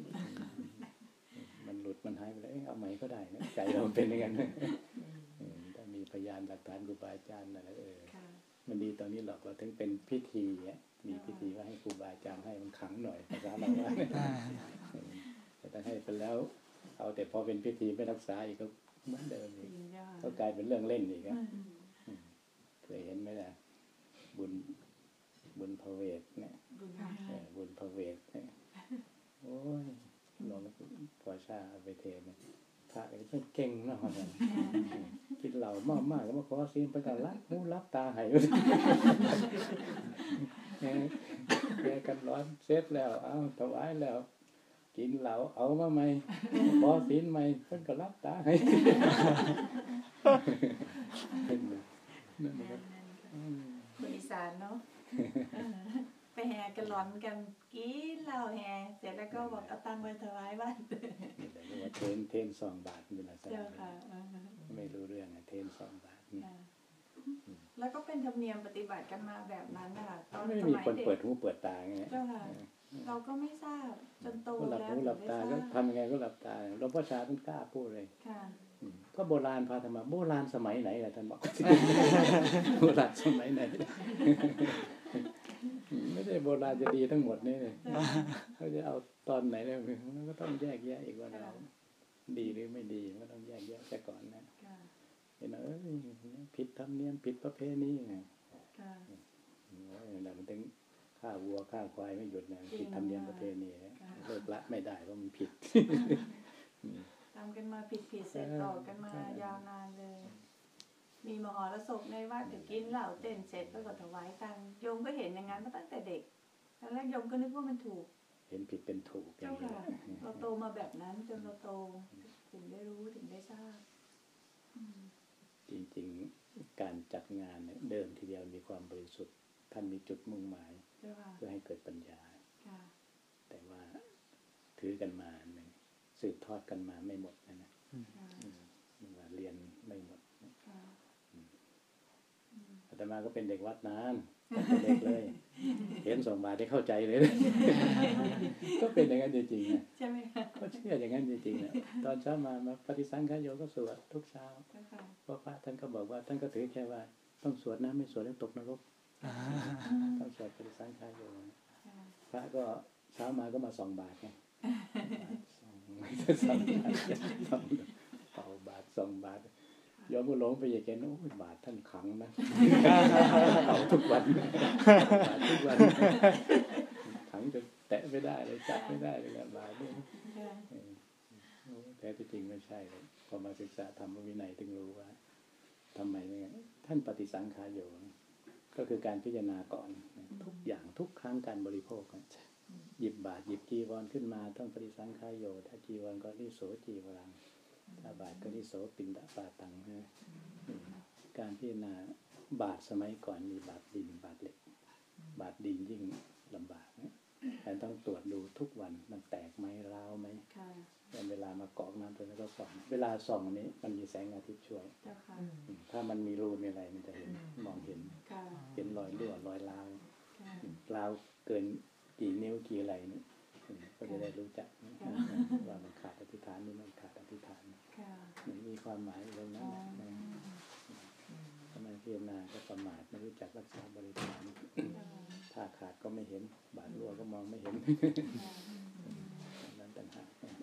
มันหลุดมันหายไปแล้วเอาใหม่ก็ได้นะใจเราเป็นอย่างนั้นถ้ามีพยานหลักฐานครูบาอาจารย์อะไรเออค่ะมันดีตอนนี้หรอกเราถึงเป็นพิธีเนี่ยมีพิธีว่าให้ครูบาอาจารย์ให้มันขังหน่อยภาษาเราว่าแต่ถ้าให้ไปแล้วเอาแต่พอเป็นพิธีไม่รักษาอีกก็เหมือนเดิมอีกจริงจ้ะก็กลายเป็นเรื่องเล่นอีกอะอืมเคยเห็นไหมล่ะบุญบุญพระเวทเนี่ยบุญค่ะเออบุญพระเวทเนี่ยโอ้ยลองพอชาเอาไปเทเนี่ยพระก็เก่งเนาะเนี่ยคิดเหล่ามากๆก็มาขอซีนไปกันละหูรับตาหายแกแกกันร้อนเสร็จแล้วเอาถวายแล้วกินเหล้าเอามาไหมพอศีลไหมเพิ่นก็รับตาให้นั่นนะครับอืมคนอีสานเนาะเออไปแห่กันร้อนกันกินเหล้าแห่เสร็จแล้วก็บอกเอาตังค์ไปถวายบ้านนี่แหละเรียกว่าเทนเทนสองบาทนี่แหละเจ้าค่ะเออไม่รู้เรื่องอะเทนสองบาทนี่ค่ะแล้วก็เป็นธรรมเนียมปฏิบัติกันมาแบบนั้นนะคะตอนไม่สมีมัยคนเด็เปิกดหูเปิดตาไงเจ้าค่ะ เราก็ไม่ทราบจนโตก็หลับแล้วหูหลับตาถึก็งได้ทราบทำยังไงก็หลับตาหลวงพ่อชาท่านกล้าพูดเลยค่ะอืมก็โบราณพาธรรมะโบราณสมัยไหนล่ะท่านบอก โบราณสมัยไหนไม่ได้โบราณจะดีทั้งหมดนี่เลยเขาจะเอาตอนไหนเลยมันก็ต้องแยกแยะอีกว่าเราดีหรือไม่ดีมันก็ต้องแยกแยะซะก่อนนะค่ะเห็นไหมเอ้ยผิดธรรมเนียมผิดประเพณีไงค่ะโอ้ยนั่นมันถึงฆ่าวัวฆ่าควายไม่หยุดนะจริงผิดธรรมเนียมประเพณีนะค่ะเลิกละไม่ได้เพราะมันผิดทำกันมาผิดผิดๆเสร็จต่อกันมายาวนานเลย มีมหรสพในวัดถึงกินเหล้าเต้นเสร็จแล้วก็ถวายตังค์โยมก็เห็นอย่างนั้นมาตั้งแต่เด็กตอนแรกโยมก็นึกว่ามันถูกเห็นผิดเป็นถูกอย่าเจ้างนี้ค่ะ เราโตมาแบบนั้นจนเราโตถึงได้รู้ถึงได้ทราบอืมจริงๆการจัดงานเนี่ยเดิมทีเดียวมีความบริสุทธิ์ท่านมีจุดมุ่งหมายเจ้าค่ะเพื่อให้เกิดปัญญาค่ะแต่ว่าถือกันมาเนี่ยสืบทอดกันมาไม่หมดนะนะค่ะอืมว่าเรียนไม่หมดค่ะอาตมาก็เป็นเด็กวัดนานตั้งแต่เด็กเลย เห็นสองบาทได้เข้าใจเลย ก็เป็นอย่างนั้นจริงๆนะใช่ไหมคะก็เชื่ออย่างนั้นจริงๆนะตอนเช้ามามาปฏิสังขารโยก็สวดทุกเช้าเจ้าค่ะเพราะพระท่านก็บอกว่าท่านก็ถือแค่ว่าต้องสวดนะไม่สวดแล้วตกนรกต้องสวดปฏิสังขารโยนะค่ะพระก็เช้ามาก็มาสองบาทไงสองไม่ใช่สองบาทสองเป่าบาทสองบาทโยมก็หลงไปอย่างนั้นโอ้ยบาทท่านขังนะเป่าทุกวันบาททุกวันขังจนแตะไม่ได้เลยจับไม่ได้เลยนะบาทนี่ค่ะเออโอ้แท้ที่จริงไม่ใช่เลยพอมาศึกษาธรรมวินัยถึงรู้ว่าทำไมเนี่ยท่านปฏิสังขารโยนะก็คือการพิจารณาก่อนนะทุกอย่างทุกครั้งการบริโภคนะหยิบบาทหยิบจีวรขึ้นมาต้องปฏิสังขารโยถ้าจีวรก็นิโสจีวรังถ้าบาทก็นิโสปินดาปาตังนะอืมการพิจารณาบาทสมัยก่อนมีบาทดินบาทเหล็ก บาทดินยิ่งลำบากนะแต่ต้องตรวจดูทุกวันมันแตกไหมร้าวไหมค่ะเวลามากรอกน้ำตัวนี้ก็ส่องเวลาส่องนี้มันมีแสงอาทิตย์ช่วยเจ้าค่ะอืมถ้ามันมีรูมีอะไรมันจะเห็นมองเห็นค่ะเห็นรอยรั่วรอยร้าวค่ะร้าวเกินกี่นิ้วกี่อะไรนี่อืมก็จะได้รู้จักว่ามันขาดอธิษฐานนี่มันขาดอธิษฐานค่ะมันมีความหมายอยู่ตรงนั้นนะนะทำไมพิจารณาก็ประมาทไม่รู้จักรักษาบริการถ้าขาดก็ไม่เห็นบาดรั่วก็มองไม่เห็น นั้นต่างหากนะ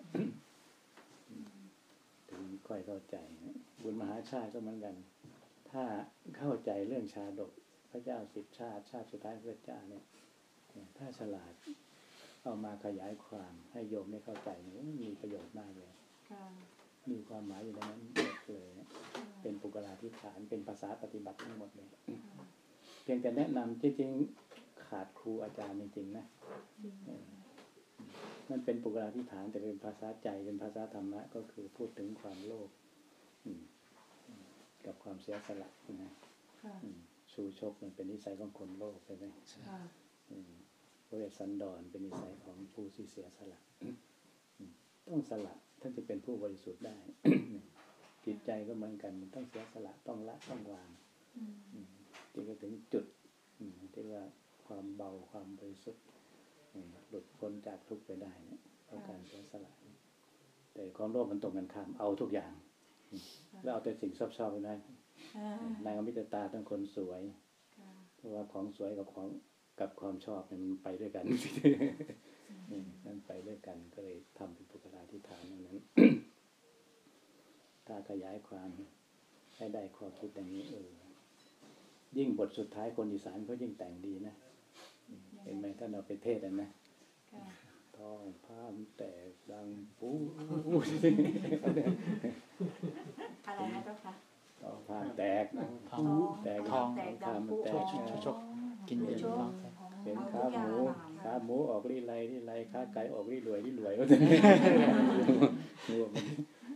ถึงค่อยเข้าใจนะบุญมหาชาติก็เหมือนกัน ถ้าเข้าใจเรื่องชาดกพระเจ้าสิบชาติชาติสุดท้ายพระเจ้าเนี่ยถ้าฉลาดเอามาขยายความให้โยมได้เข้าใจเนี่ยมีประโยชน์มากเลยค่ะมีความหมายอยู่ในนั้นหมดเลย เป็นปุกลาธิฐานเป็นภาษาปฏิบัติทั้งหมดเลย เพียงแต่แนะนำจริงๆขาดครูอาจารย์จริงๆนะเออมันเป็นปุกลาธิฐานแต่เป็นภาษาใจเป็นภาษาธรรมะก็คือพูดถึงความโลภอืมกับความเสียสละนะค่ะอืมชูชกมันเป็นนิสัยของคนโลภใช่ไหมค่ะอืมเวสสันดรเป็นนิสัยของผู้ที่เสียสละอืมต้องสละท่านจะเป็นผู้บริสุทธิ์ได้ จิตใจก็เหมือนกันมันต้องเสียสละต้องละต้องวางอืมอืมจึงจะถึงจุดอืมที่ว่าความเบาความบริสุทธิ์อืมหลุดพ้นจากทุกข์ไปได้เนี่ยเพราะการเสียสละแต่ความโลภมันตรงกันข้ามเอาทุกอย่างอืมแล้วเอาแต่สิ่งชอบๆไปนะอ่านางอมิตตาต้องคนสวยค่ะเพราะว่าของสวยกับของกับความชอบเนี่ยมันไปด้วยกัน อืมนั่นไปด้วยกันก็เลยทำเป็นปุกลาธิฐานอย่างนั้น ถ้าขยายความให้ได้ข้อคิดอย่างนี้เออยิ่งบทสุดท้ายคนอีสานเขายิ่งแต่งดีนะเห็นไหมท่านเอาไปเทศน์นะค่ะท้องพามแตกดังปูอะไรนะเจ้าค่ะท้องพามแตกทองแตกทองแตกพามดำมันปุ๊แตกชกชกกินเย็นชทกองอ๋อเป็นเอาขาทุกอย่าหงมูค่ะขาหมูออกรีไรรีไรขาไก่ออกรีรวยรีรวยว่าแต่งัวมัน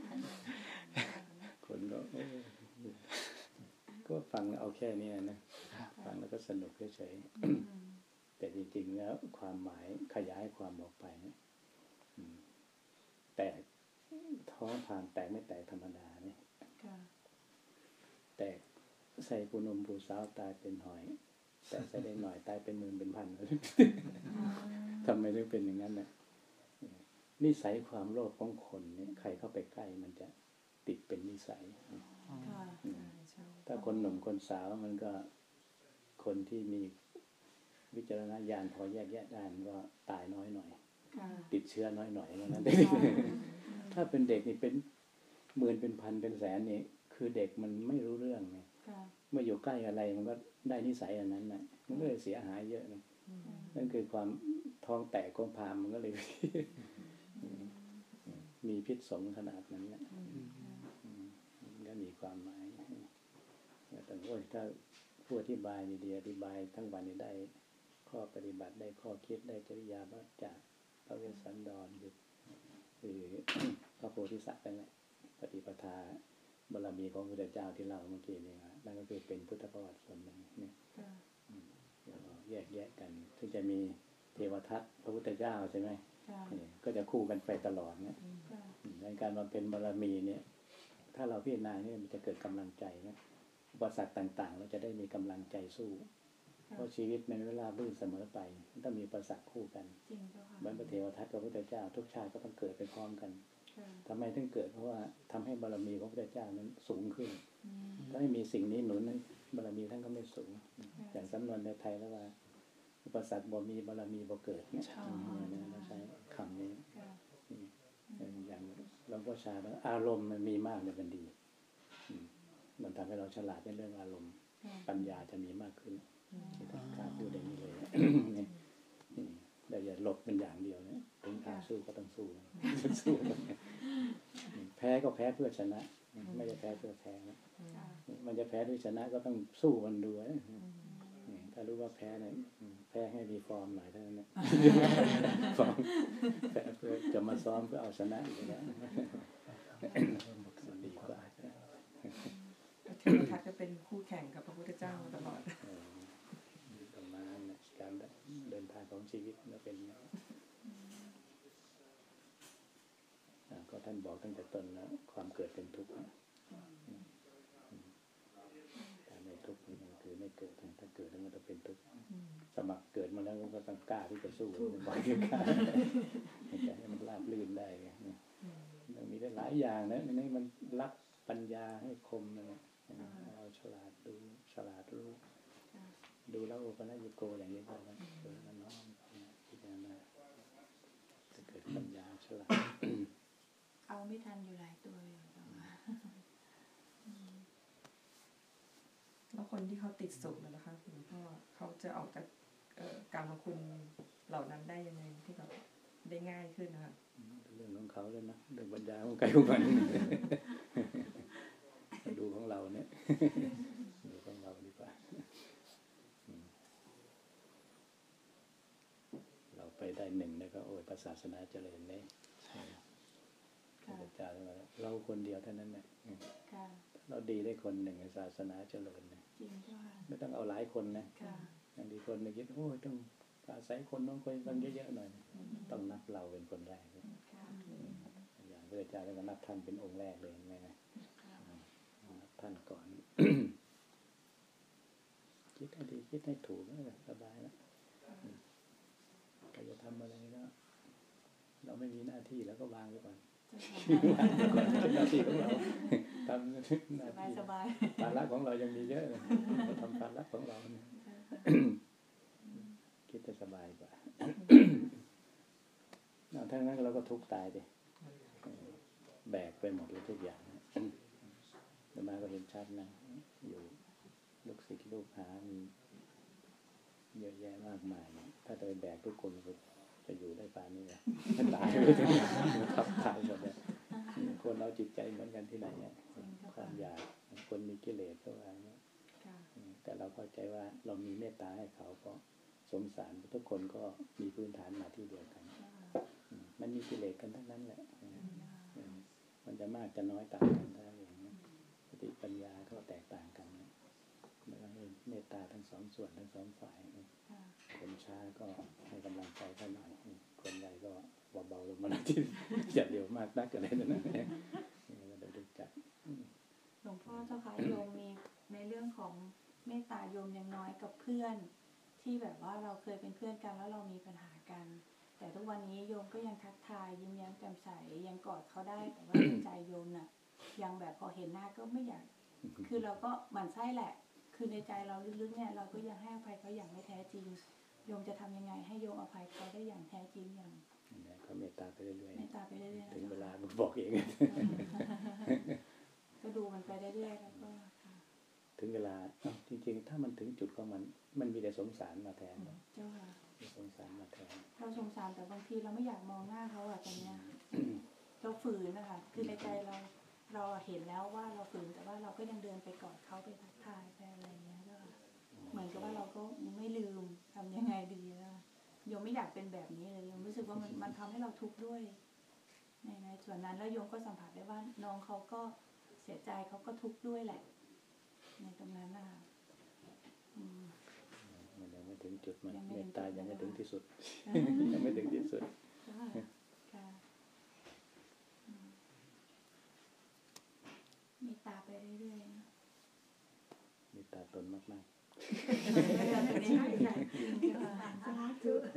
คนก็เออก็ฟังเอาแค่นี้นะฟังแล้วก็สนุกเฉยๆแต่จริงๆแล้วความหมายขยายความออกไปนะอืมแตกท้องผ่านแตกไม่แตกธรรมดาเนี่ยค่ะแตกใส่ปูนมปูสาวตายเป็นหอย แต่ใส่ได้หน่อยตายเป็นหมื่นเป็นพันทำไมถึงเป็นอย่างนั้นน่ะนิสัยความโลภของคนเนี่ยใครเข้าไปใกล้มันจะติดเป็นนิสัยค่ะอืมถ้าคนหนุ่มคนสาวมันก็คนที่มีวิจารณญาณพอแยกแยะได้มันก็ตายน้อยหน่อยค่ะติดเชื้อน้อยหน่อยว่านั้นถ้าเป็นเด็กนี่เป็นหมื่นเป็นพันเป็นแสนนี่คือเด็กมันไม่รู้เรื่องไงค่ะเมื่ออยู่ใกล้อะไรมันก็ได้นิสัยอันนั้นนะมันก็เลยเสียหายเยอะนะนั่นคือความท้องแตกของพามมันก็เลย มีพิษสงขนาดนั้นนะมันก็มีความหมายแต่โอ้ยถ้าผู้อธิบายดีๆอธิบายทั้งวันนี้ได้ข้อปฏิบัติได้ข้อคิดได้จริยาวัจจะพระเวสสันดรคือคือ พระโพธิสัตว์นั่นแหละปฏิปทาบารมีของพระพุทธเจ้าที่เล่าเมื่อกี้นี่นะนั่นก็คือเป็นพุทธประวัติส่วนหนึ่งเนี่ยค่ะแล้วก็แยกแยะกันซึ่งจะมีเทวทัตพระพุทธเจ้าใช่ไหมค่ะนี่ก็จะคู่กันไปตลอดเนี่ยค่ะในการบำเพ็ญบารมีเนี่ยถ้าเราพิจารณาเนี่ยมันจะเกิดกำลังใจนะอุปสรรคต่างๆ เราจะได้มีกำลังใจสู้ เพราะชีวิตในเวลาลื่นเสมอไปมันต้องมีอุปสรรคคู่กันจริงเจ้าค่ะเหมือนพระเทวทัตกับพระพุทธเจ้าทุกชาติก็ต้องเกิดไปพร้อมกันค่ะทำไมถึงเกิดเพราะว่าทำให้บารมีของพระพุทธเจ้านั้นสูงขึ้นอืมถ้าไม่มีสิ่งนี้หนุนนั้นบารมีท่านก็ไม่สูงอย่างสำนวนในไทยแล้วว่า อุปสรรคบ่มีบารมีบ่เกิดเนี่ยเนี่ยเราใช้คำนี้ค่ะอย่างหลวงพ่อชาแล้วอารมณ์มันมีมากเนี่ยมันดีอืมมันทำให้เราฉลาดในเรื่องอารมณ์ค่ะปัญญาจะมีมากขึ้นที่ท่านกล่าวพูดอย่างนี้เลย นี่นี่เราอย่าหลบเป็นอย่างเดียวนะถึงทางสู้ก็ต้องสู้นะสู้นะแพ้ก็แพ้เพื่อชนะ ไม่ได้แพ้เพื่อแพ้นะค่ะมันจะแพ้หรือชนะก็ต้องสู้มันดูนะนี่ถ้ารู้ว่าแพ้เนี่ยแพ้ให้มีฟอร์มหน่อยเท่านั้นนะ ฟอร์มแพ้เพื่อจะมาซ้อมเพื่อเอาชนะอีกแล้วมันดีกว่าเทวทัตก็เป็นคู่แข่งกับพระพุทธเจ้ามาตลอดเออประมาณนะการเดินทางของชีวิตมันเป็นอย่างนี้อ่าก็ท่านบอกตั้งแต่ต้นแล้วความเกิดเป็นทุกข์นะถ้าไม่ทุกข์นี่มันคือไม่เกิดถ้าเกิดแล้วมันจะเป็นทุกข์สมัครเกิดมาแล้วก็ต้องกล้าที่จะสู้มันบ่อยกล้าจะให้มันราบรื่นได้ไงมันมีได้หลายอย่างนะนี่มันรับปัญญาให้คมนะเราฉลาดดูฉลาดรู้ดูแล้วโอปัญญโกอย่างนี้ก็แล้วเออน้อมพิจารณาจะเกิดปัญญาฉลาดเอาไม่ทันอยู่หลายตัวเลยเจ้าค่ะแล้วคนที่เขาติดสุขนะคะหลวงพ่อเขาจะออกจากเอ่อการมาคุณเหล่านั้นได้ยังไงที่แบบได้ง่ายขึ้นนะคะเรื่องของเขาเลยนะเรื่องปัญญาของใครของมัน ดูของเราเนี่ย ดูของเราดีกว่าเราไปได้หนึ่งแล้วก็โอ้ยศาสนาเจริญเลยพระเจ้าว่าเราคนเดียวเท่านั้นแหละค่ะเราดีได้คนหนึ่งศาสนาเจริญนะจริงเจ้าค่ะไม่ต้องเอาหลายคนนะค่ะอย่างดีคนหนึงคิดโอ้ยต้องอาศัยคนน้องคนต้องเยอะๆหน่อยต้องนับเราเป็นคนแรกเลยค่ะอย่างพระเจ้าก็นับท่านเป็นองค์แรกเลยไงนะค่ะนับท่านก่อน คิดให้ดีคิดให้ถูกแล้วสบายแล้วใครจะทำอะไรก็เราไม่มีหน้าที่แล้วก็วางไว้ก่อน หน้าที่ของเราทำหน้าสบายที่สบายภาระของเรายังมีเยอะเลยเราทำภาระของเราเนี่ยคิดจะสบายกว่า ถ้างั้นเราก็ทุกข์ตายดิแบกไปหมดเลยทุกอย่างแล้วมาก็เห็นชัดนะอยู่ลูกศิษย์ลูกหามีเยอะแยะมากมายนะถ้าจะไปแบกทุกคนก็จะอยู่ได้ป่านนี้นะตายไปถึงทับตายหมดเลยคนเราจิตใจเหมือนกันที่ไหนเนี่ยความอยากคนมีกิเลสก็ว่าเนี่ยค่ะแต่เราเข้าใจว่าเรามีเมตตาให้เขาเพราะสงสสารทุกคนก็มีพื้นฐานมาที่เดียวกันอืมมันมีกิเลสกันทั้งนั้นแหละอืมมันจะมากจะน้อยต่างกันได้อย่างนี้สติปัญญาก็แตกต่างกันนะแล้วก็ให้เมตตาทั้งสองส่วนทั้งสองฝ่ายคนช้าก็ให้กำลังใจเขาหน่อยคนใหญ่ก็เบาๆลงมาหน่อยที่อย่าเร็วมากนักอะไรนั่นนะเราได้รู้จักหลวงพ่อเจ้าค่ะโยมมีในเรื่องของเมตตาโยมยังน้อยกับเพื่อน ที่แบบว่าเราเคยเป็นเพื่อนกันแล้วเรามีปัญหากัน แต่ทุกวันนี้โยมก็ยังทักทายยิ้มแย้มแจ่มใสยังกอดเขาได้แต่ว่าในใจโยมน่ะยังแบบพอเห็นหน้าก็ไม่อยากคือเราก็หมั่นไส้แหละ คือในใจเราลึกๆเนี่ยเราก็ยังให้อภัยเขาอย่างไม่แท้จริงโยมจะทำยังไงให้โยมอภัยเขาได้อย่างแท้จริงอย่างก็เมตตาไปเรื่อยๆเมตตาไปเรื่อยๆถึงเวลามึงบอกเองก็ดูมันไปเรื่อยๆแล้วก็ค่ะถึงเวลาจริงๆถ้ามันถึงจุดของมันมันมีแต่สงสารมาแทนเจ้าค่ะมีสงสารมาแทนเราสงสารแต่บางทีเราไม่อยากมองหน้าเขาอะตอนเนี้ยเราฝืนนะคะคือในใจเราเราเห็นแล้วว่าเราฝืนแต่ว่าเราก็ยังเดินไปกอดเขาไปทักทายไปอะไรเงี้ยก็เหมือนกับว่าเราก็ไม่ลืมทำยังไงดีแล้วโยมไม่อยากเป็นแบบนี้เลยโยมรู้สึกว่ามันมันทำให้เราทุกข์ด้วยในในส่วนนั้นแล้วโยมก็สัมผัสได้ว่าน้องเขาก็เสียใจเขาก็ทุกข์ด้วยแหละในตรงนั้นนะคะอืมมันยังไม่ถึงจุดมันยังไม่เมถึตงตาจุดยังไม่นะคะถึงที่สุด ยังไม่ถึงที่สุดค่ะค่ะอืมมีตาไปเรื่อยๆนะเมตตาตนมากไม่ได้ไม่ได้ใช่จริงค่ะสาธุๆ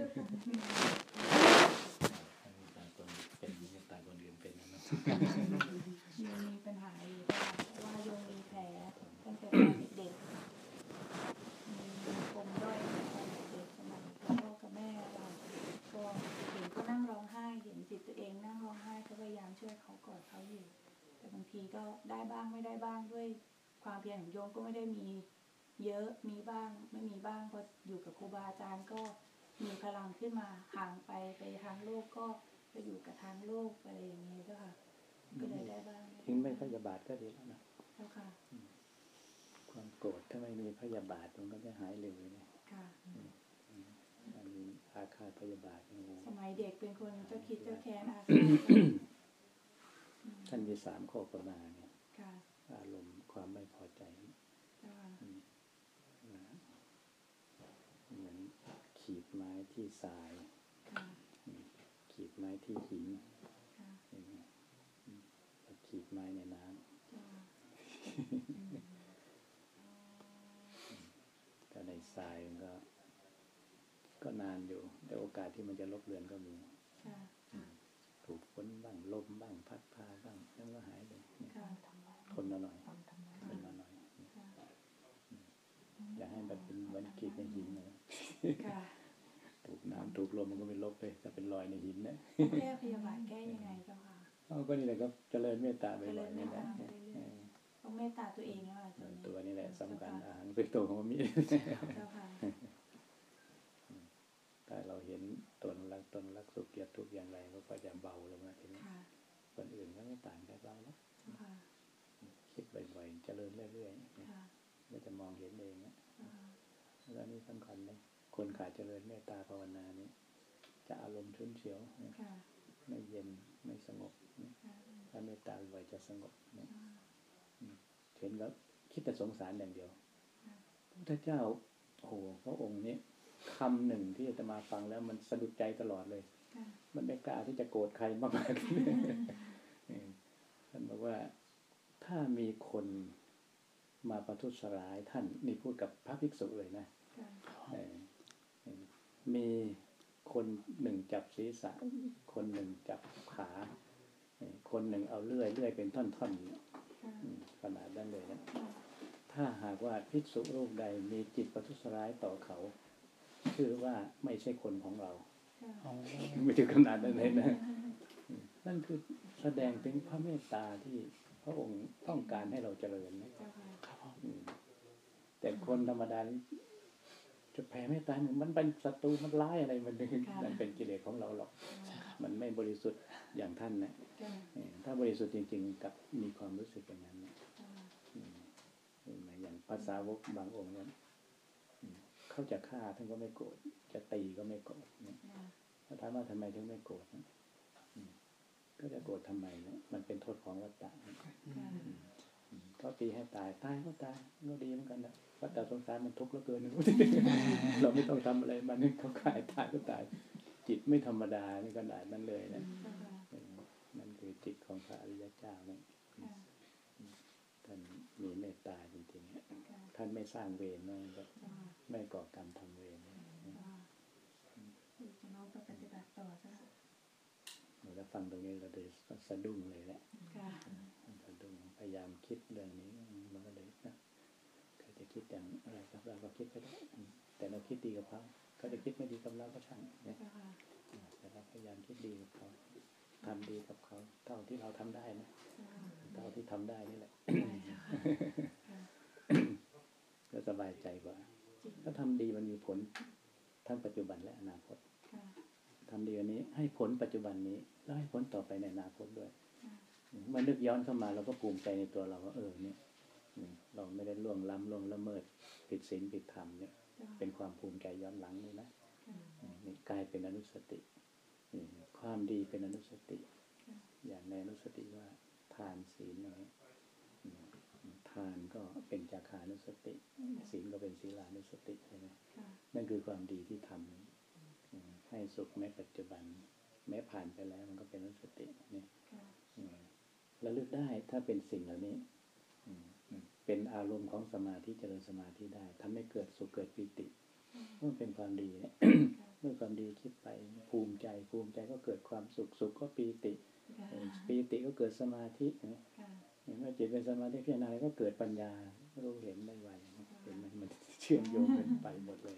ให้เมตตาตนเป็นเมตตาคนอื่นเป็นนะเนาะโยมมีปัญหาอยู่ว่าว่าโยมมีแผลตั้งแต่ตอนเด็กๆมีปมด้อยตั้งแต่เด็กๆสมัยพ่อกับแม่เราก็เห็นก็นั่งร้องไห้เห็นจิตตัวเองนั่งร้องไห้ก็พยายามช่วยเขากอดเขาอยู่ แต่บางทีก็ได้บ้างไม่ได้บ้างด้วยความเพียรของโยมก็ไม่ได้มีเยอะมีบ้างไม่มีบ้างพออยู่กับครูบาอาจารย์ก็มีพลังขึ้นมาห่างไปไปทางโลกก็ไปอยู่กับทางโลกอะไรอย่างนี้เจ้าค่ะก็เลยได้บ้างทิ้งไม่พยาบาทก็ดีแล้วนะเจ้าค่ะความโกรธถ้าไม่มีพยาบาทมันก็จะหายเร็วเลยนะค่ะมันมีอาฆาตพยาบาทโอ้โหสมัยเด็กเป็นคนเจ้าคิดเจ้าแค้นอาฆาตท่านมีสามข้อประมาณเนี่ยค่ะอารมณ์ความไม่พอใจเจ้าค่ะนะเหมือนขีดไม้ที่ทรายค่ะขีดไม้ที่หินค่ะอย่างเงี้ยแล้วขีดไม้ในน้ำเจ้าค่ะก็ในทรายมันก็ ก็นานอยู่แต่โอกาสที่มันจะลบเลือนก็มีค่ะถูกฝนบ้างลมบ้างพัดพาบ้างแล้วก็หายไปค่ะทนมาหน่อยทนมาหน่อย อย่าให้มันเป็นเหมือนขีดในหินนะค่ะถูกน้ำถูกลมมันก็ไม่ลบไปจะเป็นรอยในหินนะแก้พยาบาทแก้ยังไงเจ้าค่ะเอาก็นี่แหละก็เจริญเมตตาไปเจบ่ริอยญๆเมนี่ตแหละตาไปเรื่อยๆต้องเมตตาตัวเองแล้วอ่ะตัวนี้แหละสำคัญอาหารเป็นตัวของมันมีเจ้าค่ะถ้าเราเห็นตนรักตนรักสุขเกียรติทุกข์อย่างไรก็จะเบาลงมาทีนี้ค่ะคนอื่นก็ไม่ต่างกันเราแล้วเจ้าค่ะคิดบ่อยๆเจริญเรื่อยค่ะๆก็จะมองเห็นเองนะเจ้าค่ะแล้วนี่สำคัญเลยคนขาดเจริญเมตตาภาวนานี้จะอารมณ์ชุนเฉียวค่ะไม่เย็นไม่สงบค่ะถ้าเมตตาบ่อยจะสงบเห็นแล้วคิดแต่สงสารอย่างเดียวพระพุทธเจ้าโอ้โหพระองค์นี้คำหนึ่งที่จะมาฟังแล้วมันสะดุดใจตลอดเลยค่ะมันไม่กล้าที่จะโกรธใครมาก ๆท่านบอกว่าถ้ามีคนมาประทุษร้ายท่านนี่พูดกับพระภิกษุเลยนะค่ะเอ่อมีคนหนึ่งจับศีรษะ คนหนึ่งจับขาเอ่อคนหนึ่งเอาเลื่อยเลื่อยเป็นท่อนๆค่ะอืมขนาดนั้นเลยนะถ้าหากว่าภิกษุรูปใดมีจิตประทุษร้ายต่อเขาชื่อว่าไม่ใช่คนของเราค่ะไม่ถึงขนาดนั้นเลยนะอืมนั่นคือแสดงถึงพระเมตตาที่พระองค์ต้องการให้เราเจริญนะเจ้าค่ะอืมแต่คนธรรมดานี่จะแผ่เมตตามันเป็นศัตรูมันร้ายอะไรมันนั่นเป็นกิเลสของเราหรอกมันไม่บริสุทธิ์อย่างท่านนะค่ะเออถ้าบริสุทธิ์จริงๆกับมีความรู้สึกอย่างนั้นนะค่ะอืมเห็นไหมอย่างภาษาวกบางองค์นั้นอืมเขาเขาจะฆ่าท่านก็ไม่โกรธจะตีก็ไม่โกรธเนี่ยถ้าถามว่าทำไมถึงไม่โกรธนะก็จะโกรธทำไมเนี่ยมันเป็นโทษของวัฏฏะก็ตีให้ตายตายก็ตายก็ดีเหมือนกันนะวัฏฏะสงสารมันทุกข์เหลือเกิน เราไม่ต้องทำอะไรมันเขาขายตายก็ตายจิตไม่ธรรมดาในขนาดนั้นเลยนะนั่นคือจิตของพระอริยเจ้าเนี่ยท่านมีเมตตาจริงๆเนี่ยท่านไม่สร้างเวรไม่ไม่ก่อกรรมทำเวรน้องก็ปฏิบัติต่อซะเราฟังตรงนี้เราเลยสะดุ้งเลยแหละสะดุ้งพยายามคิดเรื่องนี้มันก็เลยนะใครจะคิดอย่างอะไรกับเราก็คิดไปได้แต่เราคิดดีกับเขาเขาจะคิดไม่ดีกับเราก็ช่างเนี่ยแต่เราพยายามคิดดีกับเขาทำดีกับเขาเท่าที่เราทำได้นะเท่าที่ทำได้นี่แหละก็สบายใจกว่าถ้าทำดีมันมีผลทั้งปัจจุบันและอนาคตทำดีวันนี้ให้ผลปัจจุบันนี้แล้วให้ผลต่อไปในอนาคตด้วยเมื่อนึกย้อนเข้ามาเราก็ภูมิใจในตัวเราว่าเออเนี่ยเราไม่ได้ล่วงล้ำล่วงละเมิดผิดศีลผิดธรรมเนี่ยเป็นความภูมิใจย้อนหลังนี่นะนี่กลายเป็นอนุสติความดีเป็นอนุสติอย่างในอนุสติว่าทานศีลอย่างนี้ทานก็เป็นจาคานุสติศีลก็เป็นศีลานุสติใช่ไหมนั่นคือความดีที่ทำให้สุขแม้ปัจจุบันแม้ผ่านไปแล้วมันก็เป็นอนุสติเนี่ยระลึกได้ถ้าเป็นสิ่งเหล่านี้เป็นอารมณ์ของสมาธิเจริญสมาธิได้ทำให้เกิดสุขเกิดปีติมันเป็นความดีเนี่ย เมื่อความดีคิดไปภูมิใจภูมิใจก็เกิดความสุขสุขก็ปีติปีติก็เกิดสมาธิเมื่อจิตเป็นสมาธิพิจารณาก็เกิดปัญญารู้เห็นได้ไวเห็นมันมันเชื่อมโยงกันไปหมดเลย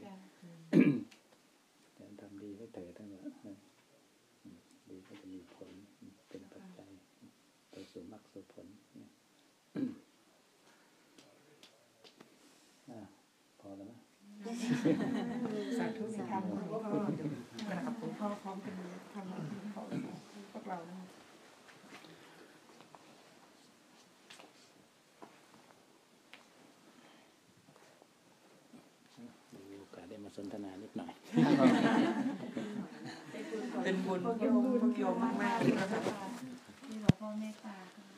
แต่ทำดีให้เถิดทั้งหมดดีก็จะมีผลเป็นปัจจัยไปสู่มรรคสู่ผลพอแล้วนะสาธุในธรรมคุณพ่อเดี๋ยวกราบคุณพ่อพร้อมกันทำหน้าที่ของพวกเรานะคะมีโอกาสได้มาสนทนานิดหน่อยเป็นบุญพวกโยมพวกโยมมากๆเลยนะคะที่หลวงพ่อเมตตา